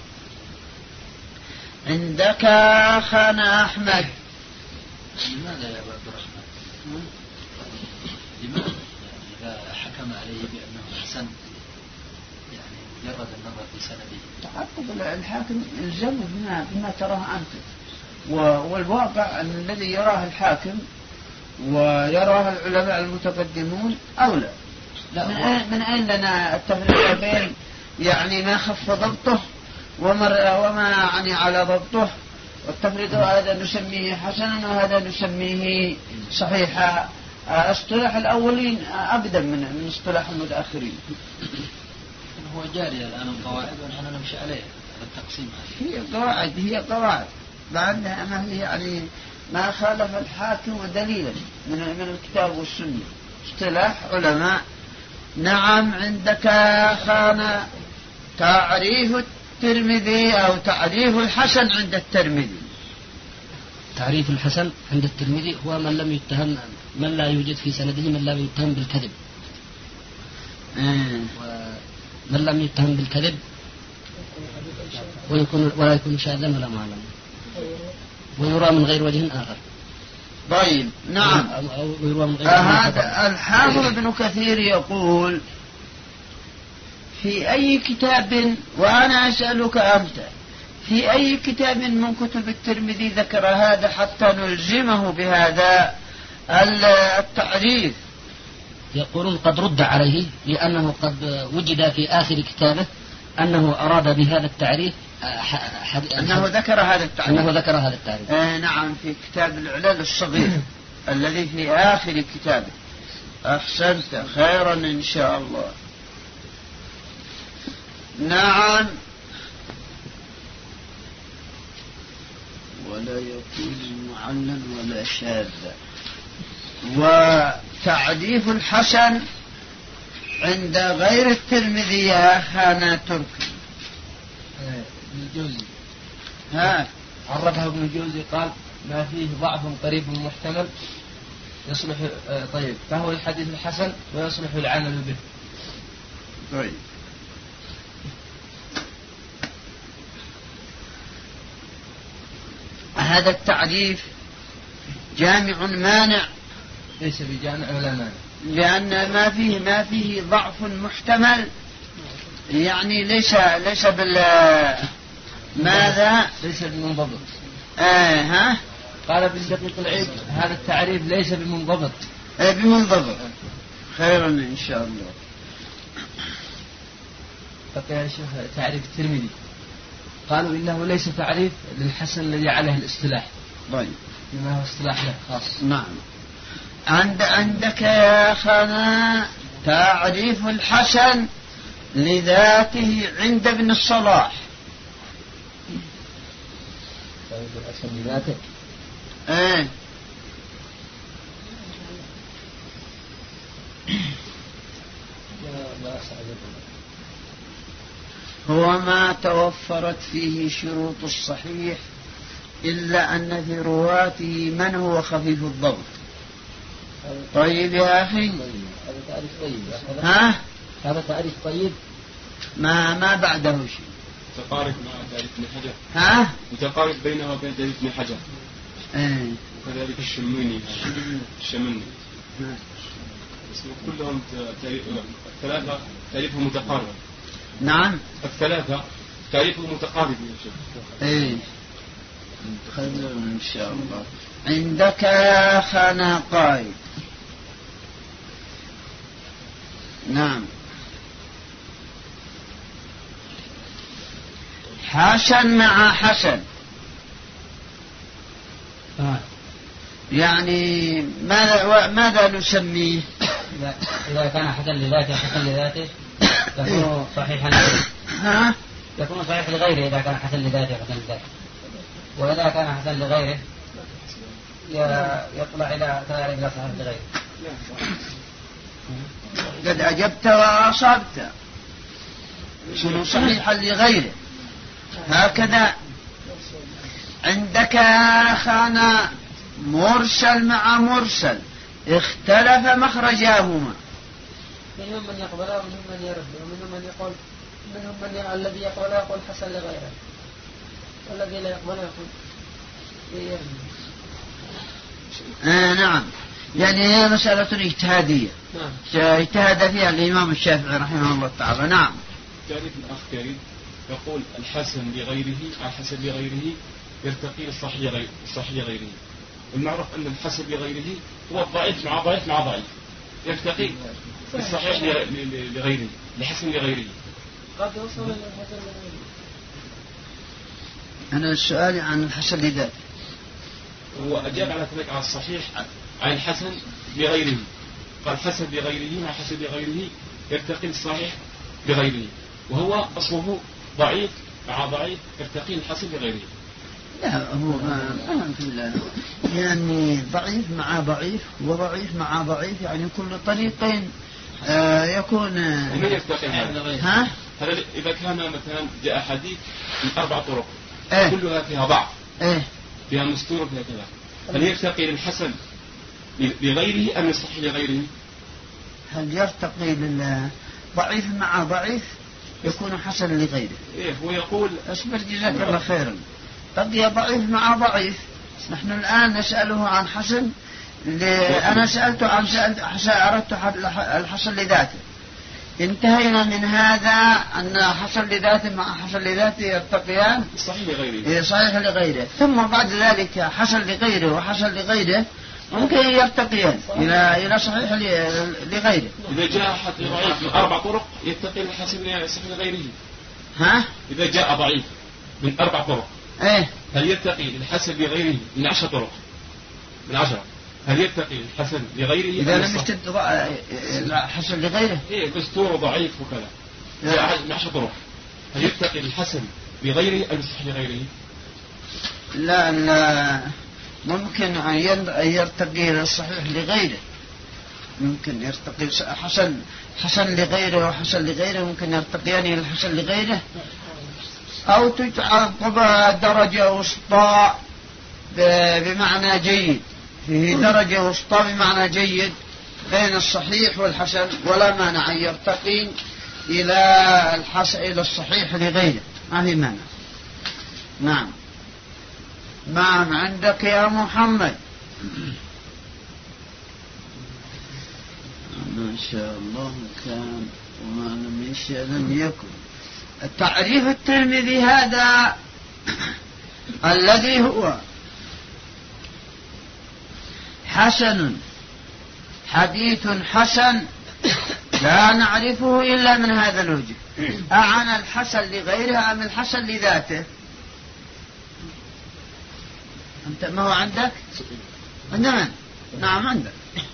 عندك أخانا أحمد. لماذا يا أبا عبد الرحمن؟ لماذا إذا حكم عليه بأنه حسن يعني مجرد النظر في سنده؟ تعقب الحاكم الزم بما تراه أنت، والواقع أن الذي يراه الحاكم ويراه العلماء المتقدمون أولى. من أين لنا التفريق بين يعني ما خف ضبطه وما يعني على ضبطه، والتفريق هذا نسميه حسنا وهذا نسميه صحيحا. اصطلاح الأولين أقدم من اصطلاح المتأخرين. هو جاري الآن القواعد ونحن نمشي عليها التقسيم. هي قواعد بعدها ما هي يعني ما خالف الحاكم دليلا من الكتاب والسنة، اصطلاح علماء. نعم، عندك أخانا تعريف الترمذي أو تعريف الحسن عند الترمذي. تعريف الحسن عند الترمذي هو من لم يتهم، من لا يوجد في سنده من لا يتهم بالكذب، ومن لم يتهم بالكذب ولا يكون شاذا ولا معلما ويرى من غير وجه آخر. طيب نعم، هذا الحافظ ابن كثير يقول في أي كتاب، وأنا أسألك أنت، في أي كتاب من كتب الترمذي ذكر هذا حتى نلزمه بهذا التعريف؟ يقولون قد رد عليه لأنه قد وجد في آخر كتابه أنه أراد بهذا التعريف أنه ذكر هذا التعريف. نعم، في كتاب الإعلال الصغير الذي في آخر كتابه. أحسنت، خيرا إن شاء الله. نعم، ولا يكون معلم ولا شاذ. وتعريف الحسن عند غير الترمذي يا أخانا تركي الجوزي ها عرفها ابن الجوزي قال ما فيه ضعف قريب محتمل يصلح طيب فهو الحديث الحسن ويصلح العمل به. طيب هذا التعريف جامع مانع؟ ليس بجامع ولا مانع، لأن ما فيه ضعف محتمل، يعني ليس ماذا؟ ليس بمنضبط. ها قال ابن دقيق العيد هذا التعريف ليس بمنضبط. بمنضبط، خيرا إن شاء الله. بقي يا شيخ تعريف الترمذي، قالوا إنه ليس تعريف للحسن الذي عليه الاصطلاح. طيب لما هو اصطلاح له خاص. نعم. عندك يا أخانا تعريف الحسن لذاته عند ابن الصلاح. تعريف الحسن لذاته هو ما توفرت فيه شروط الصحيح إلا أن في رواته من هو خفيف الضبط. طيب يا أخي، هذا تعريف طيب. ها هذا تعريف طيب ما بعده شيء. متقارب مع تعريف ابن حجر. ها متقارب بينه وبين تعريف ابن حجر. وكذلك الشموني الشمني كلهم ثلاثة تعريفهم متقارب. نعم الثلاثة تعريفهم متقارب يا شيخ. خير إن شاء الله. عندك يا أخانا قائد. نعم. حسن مع حسن، يعني ماذا نسميه؟ إذا كان حسن لذاته يكون صحيحا. يكون صحيح لغيره إذا كان حسن لذاته حسن لذاته، وإذا كان حسن لغيره يطلع إلى صحيح لغيره. قد أجبت وأصبت. شنو صحيحا لغيره؟ هكذا. عندك يا أخانا مرسل مع مرسل اختلف مخرجاهما. منهم من يقبله ومنهم من يرده، ومنهم من يقول الذي يقول حسن لغيره، والذي لا يقبله يقول يرده. نعم، يعني هي مسألة اجتهادية. اجتهد فيها الإمام الشافعي رحمه الله تعالى. نعم. تعريف الأخ كريم يقول الحسن لغيره على حسن لغيره يرتقي الصحيح لغيره. المعروف أن الحسن لغيره هو الضعيف مع ضعيف يرتقي الصحيح لغيره لحسن لغيره. قد وصل إلى الحسن لغيره. أنا السؤال عن الحسن لذاته. هو أجاب على ذلك على الصحيح عن الحسن لغيره، قال حسن لغيره مع حسن لغيره يرتقي الصحيح لغيره، وهو أصله ضعيف مع ضعيف يرتقي الحسن لغيره. لا هو يعني ضعيف مع ضعيف وضعيف مع ضعيف، يعني كل طريقين يكون من يرتقي هذا إذا كان مثلا جاء حديث من 4 طرق كلها فيها ضعف فيها مستور فيها كذا، هل يرتقي للحسن لغيره أم يصح لغيره؟ هل يرتقي للضعيف مع ضعيف يكون حسن لغيره؟ هو يقول اصبر جزاك الله خيرا. بقي ضعيف مع ضعيف. نحن الآن نسأله عن حسن أنا سألته عن أردت الحسن لذاته. انتهينا من هذا أن حسن لذاته مع حسن لذاته يرتقيان صحيح لغيره، ثم بعد ذلك حسن لغيره وحسن لغيره ممكن يرتقيان إلى صحيح لغيره. إذا جاء حد ضعيف من 4 طرق يرتقي الحسن لغيره. إذا جاء ضعيف من 4 طرق هل يرتقي الحسن لغيره من 10 طرق من 10؟ هل يرتقي الحسن لغيره إذا لم يشتد الحسن لغيره؟ دستور ضعيف وكذا جاء من 10 طرق، هل يرتقي الحسن لغيره أم يصح لغيره؟ لا ممكن أن يرتقي الصحيح لغيره، ممكن يرتقي حسن لغيره وحسن لغيره، ممكن يرتقيان إلى الحسن لغيره. أو تجعل درجة وسطى بمعنى جيد، فيه درجة وسطى بمعنى جيد بين الصحيح والحسن، ولا مانع أن يرتقي إلى الصحيح لغيره، ما في مانع. نعم. نعم عندك يا محمد. ما شاء الله كان وما لم يشاء لم يكن. التعريف الترمذي هذا الذي هو حسن، حديث حسن لا نعرفه إلا من هذا الوجه. أعن الحسن لغيره أم الحسن لذاته؟ أنت ما هو عندك؟ عندنا. نعم عندك.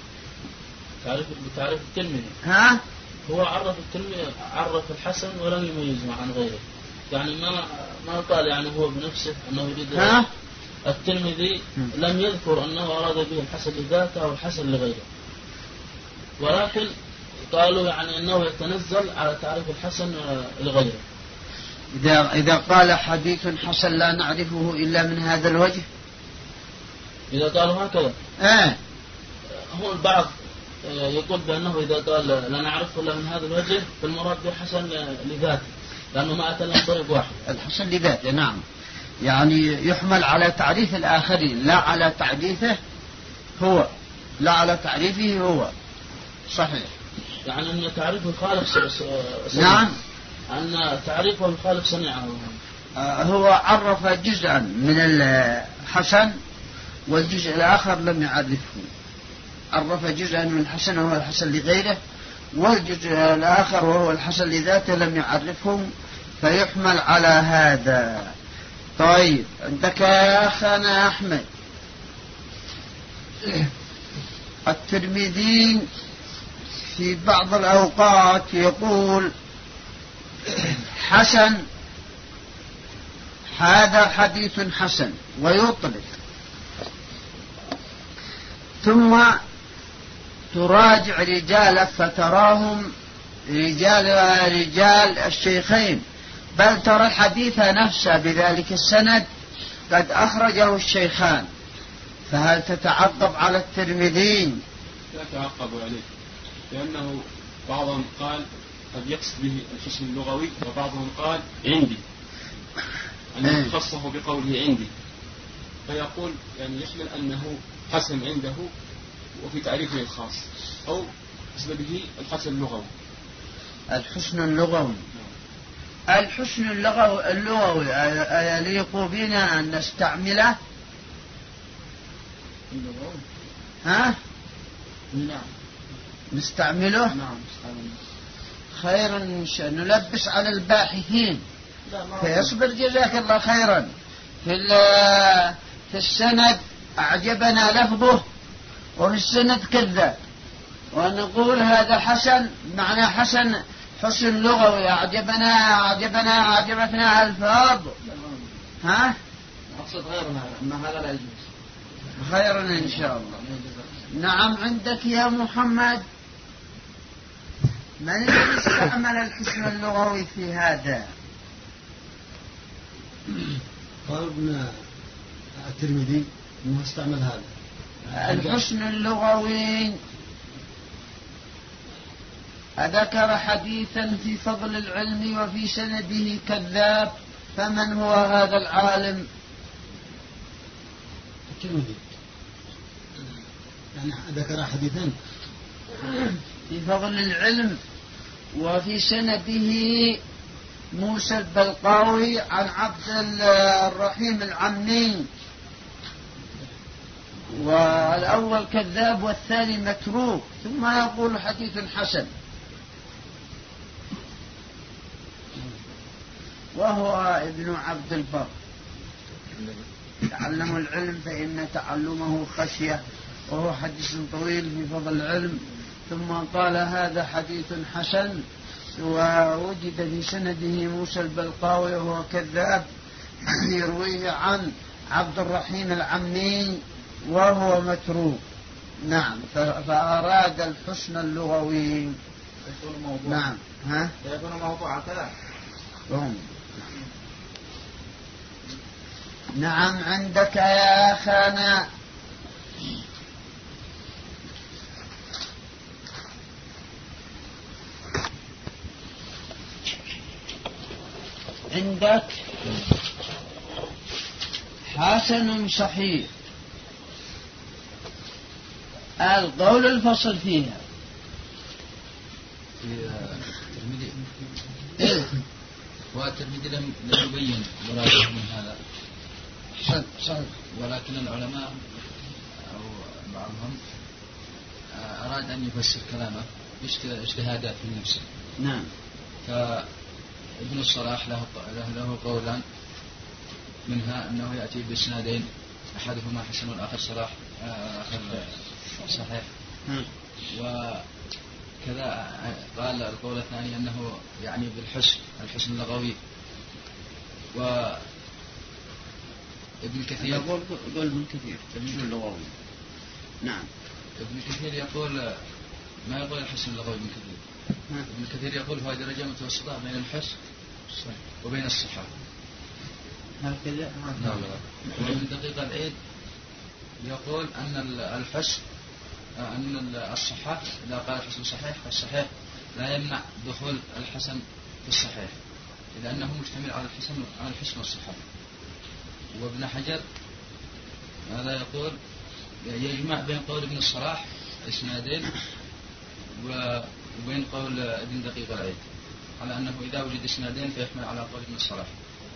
تعرف الترمذي. ها؟ هو عرف الترمذي، عرف الحسن ولم يميزه عن غيره، يعني ما قال يعني هو بنفسه أنه يريد. ها؟ الترمذي لم يذكر أنه أراد به الحسن لذاته أو الحسن لغيره، ولكن قالوا يعني أنه يتنزل على تعريف الحسن لغيره. إذا قال حديث حسن لا نعرفه إلا من هذا الوجه، إذا قالوا هكذا هو البعض يقول بأنه إذا قال لا نعرفه إلا من هذا الوجه فالمراد به حسن لذاته، لأنه ما أتى لهم طريق واحد. الحسن لذاته نعم، يعني يحمل على تعريف الآخرين لا على تعريفه هو، لا على تعريفه هو. صحيح. يعني أن تعريفه يخالف نعم، أن تعريفه يخالف صنيعه. هو عرف جزءا من الحسن والجزء الآخر لم يعرفه. عرف جزءا من الحسن وهو الحسن لغيره، والجزء الآخر وهو الحسن لذاته لم يعرفهم، فيحمل على هذا. طيب عندك يا أخانا أحمد. الترمذي في بعض الأوقات يقول حسن، هذا حديث حسن، ويطلق، ثم تراجع رجاله فتراهم رجال الشيخين، بل ترى الحديث نفسه بذلك السند قد أخرجه الشيخان، فهل تتعقب على الترمذي؟ لا تعقب عليه، لأنه بعضهم قال قد يقصد به الحسن اللغوي، وبعضهم قال عندي، أنه خصه بقوله عندي، فيقول يعني يحمل أنه حسن عنده وفي تعريفه الخاص، أو قصد به الحسن اللغوي. الحسن اللغوي، الحسن اللغوي يليق بنا أن نستعمله؟ ها؟ نعم نستعمله؟ نعم خيرا نلبس على الباحثين، فيصبر جزاك الله خيرا. في السند أعجبنا لفظه وفي السند كذاب، ونقول هذا حسن، معنى حسن لغوي، أعجبتنا ألفاظ. ها؟ أقصد غيرنا، ما هذا لا يجوز. خيرا إن شاء الله. نعم عندك يا محمد. من الذي استعمل الحسن اللغوي في هذا؟ قال ابن الترمذي انه استعمل هذا الحسن اللغوي. أذكر حديثا في فضل العلم وفي سنده كذاب، فمن هو هذا العالم؟ الترمذي، يعني ذكر حديثا في فضل العلم وفي سنده موسى البلقاوي عن عبد الرحيم العمي، والأول كذاب والثاني متروك، ثم يقول حديث حسن، وهو ابن عبد البر. تعلموا العلم فإن تعلمه خشية، وهو حديث طويل في فضل العلم. ثم قال هذا حديث حسن، ووجد في سنده موسى البلقاوي وهو كذاب يرويه عن عبد الرحيم العمي وهو متروك. نعم، فأراد الحسن اللغوي. نعم. ها؟ يكون موضوع كذا. نعم عندك يا أخانا. عندك حسن صحيح. القول الفصل فيها الترمذي والترمذي لم يبين مراده من هذا صحيح، ولكن العلماء أو بعضهم أراد أن يفسر كلامه باجتهادات من نفسه. نعم. فابن الصلاح له قولان، منها أنه يأتي بإسنادين أحدهما حسن والآخر صلاح آخر صحيح. وكذا قال القول الثاني أنه يعني الحسن اللغوي. وابن كثير يقول ابن كثير الحسن اللغوي. نعم. ابن كثير يقول ما يقول الحسن اللغوي. ابن كثير يقول هو درجة متوسطة بين الحسن وبين الصحة. هكذا. نعم. وابن دقيق العيد يقول أن الحسن أن الصحة إذا قال الحسن صحيح فالصحيح لا يمنع دخول الحسن في الصحيح، لأنه مشتمل على الحسن والصحة. وابن حجر هذا يقول يجمع بين قول ابن الصلاح إسنادين وبين قول ابن دقيق العيد، على أنه إذا وجد إسنادين فيحمل على قول ابن الصلاح،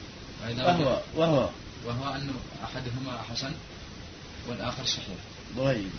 وهو أنه أحدهما حسن والآخر صحيح. طيب.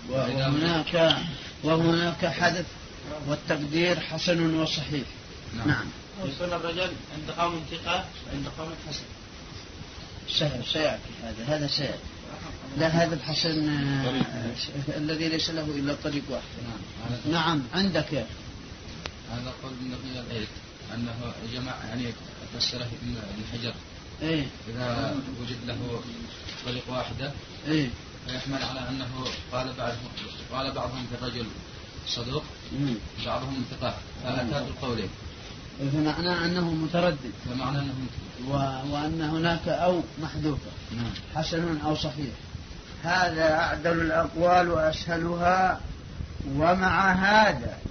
وهناك حذف والتقدير حسن وصحيح. نعم. يكون الرجل عند قوم ثقة وعند قوم حسن. سيأتي هذا سيأتي. لا، هذا الحسن الذي ليس له إلا طريق واحد. نعم. عندك يا هذا قول ابن دقيق العيد أنه جمع يعني فسره ابن حجر. إذا وجد له طريق واحدة فيحمل على أنه قال بعضهم في الرجل صدوق بعضهم ثقة، فأتى بالقولين فمعنى أنه متردد، وأن هناك أو محذوفة حسن أو صحيح. هذا أعدل الأقوال وأسهلها. ومع هذا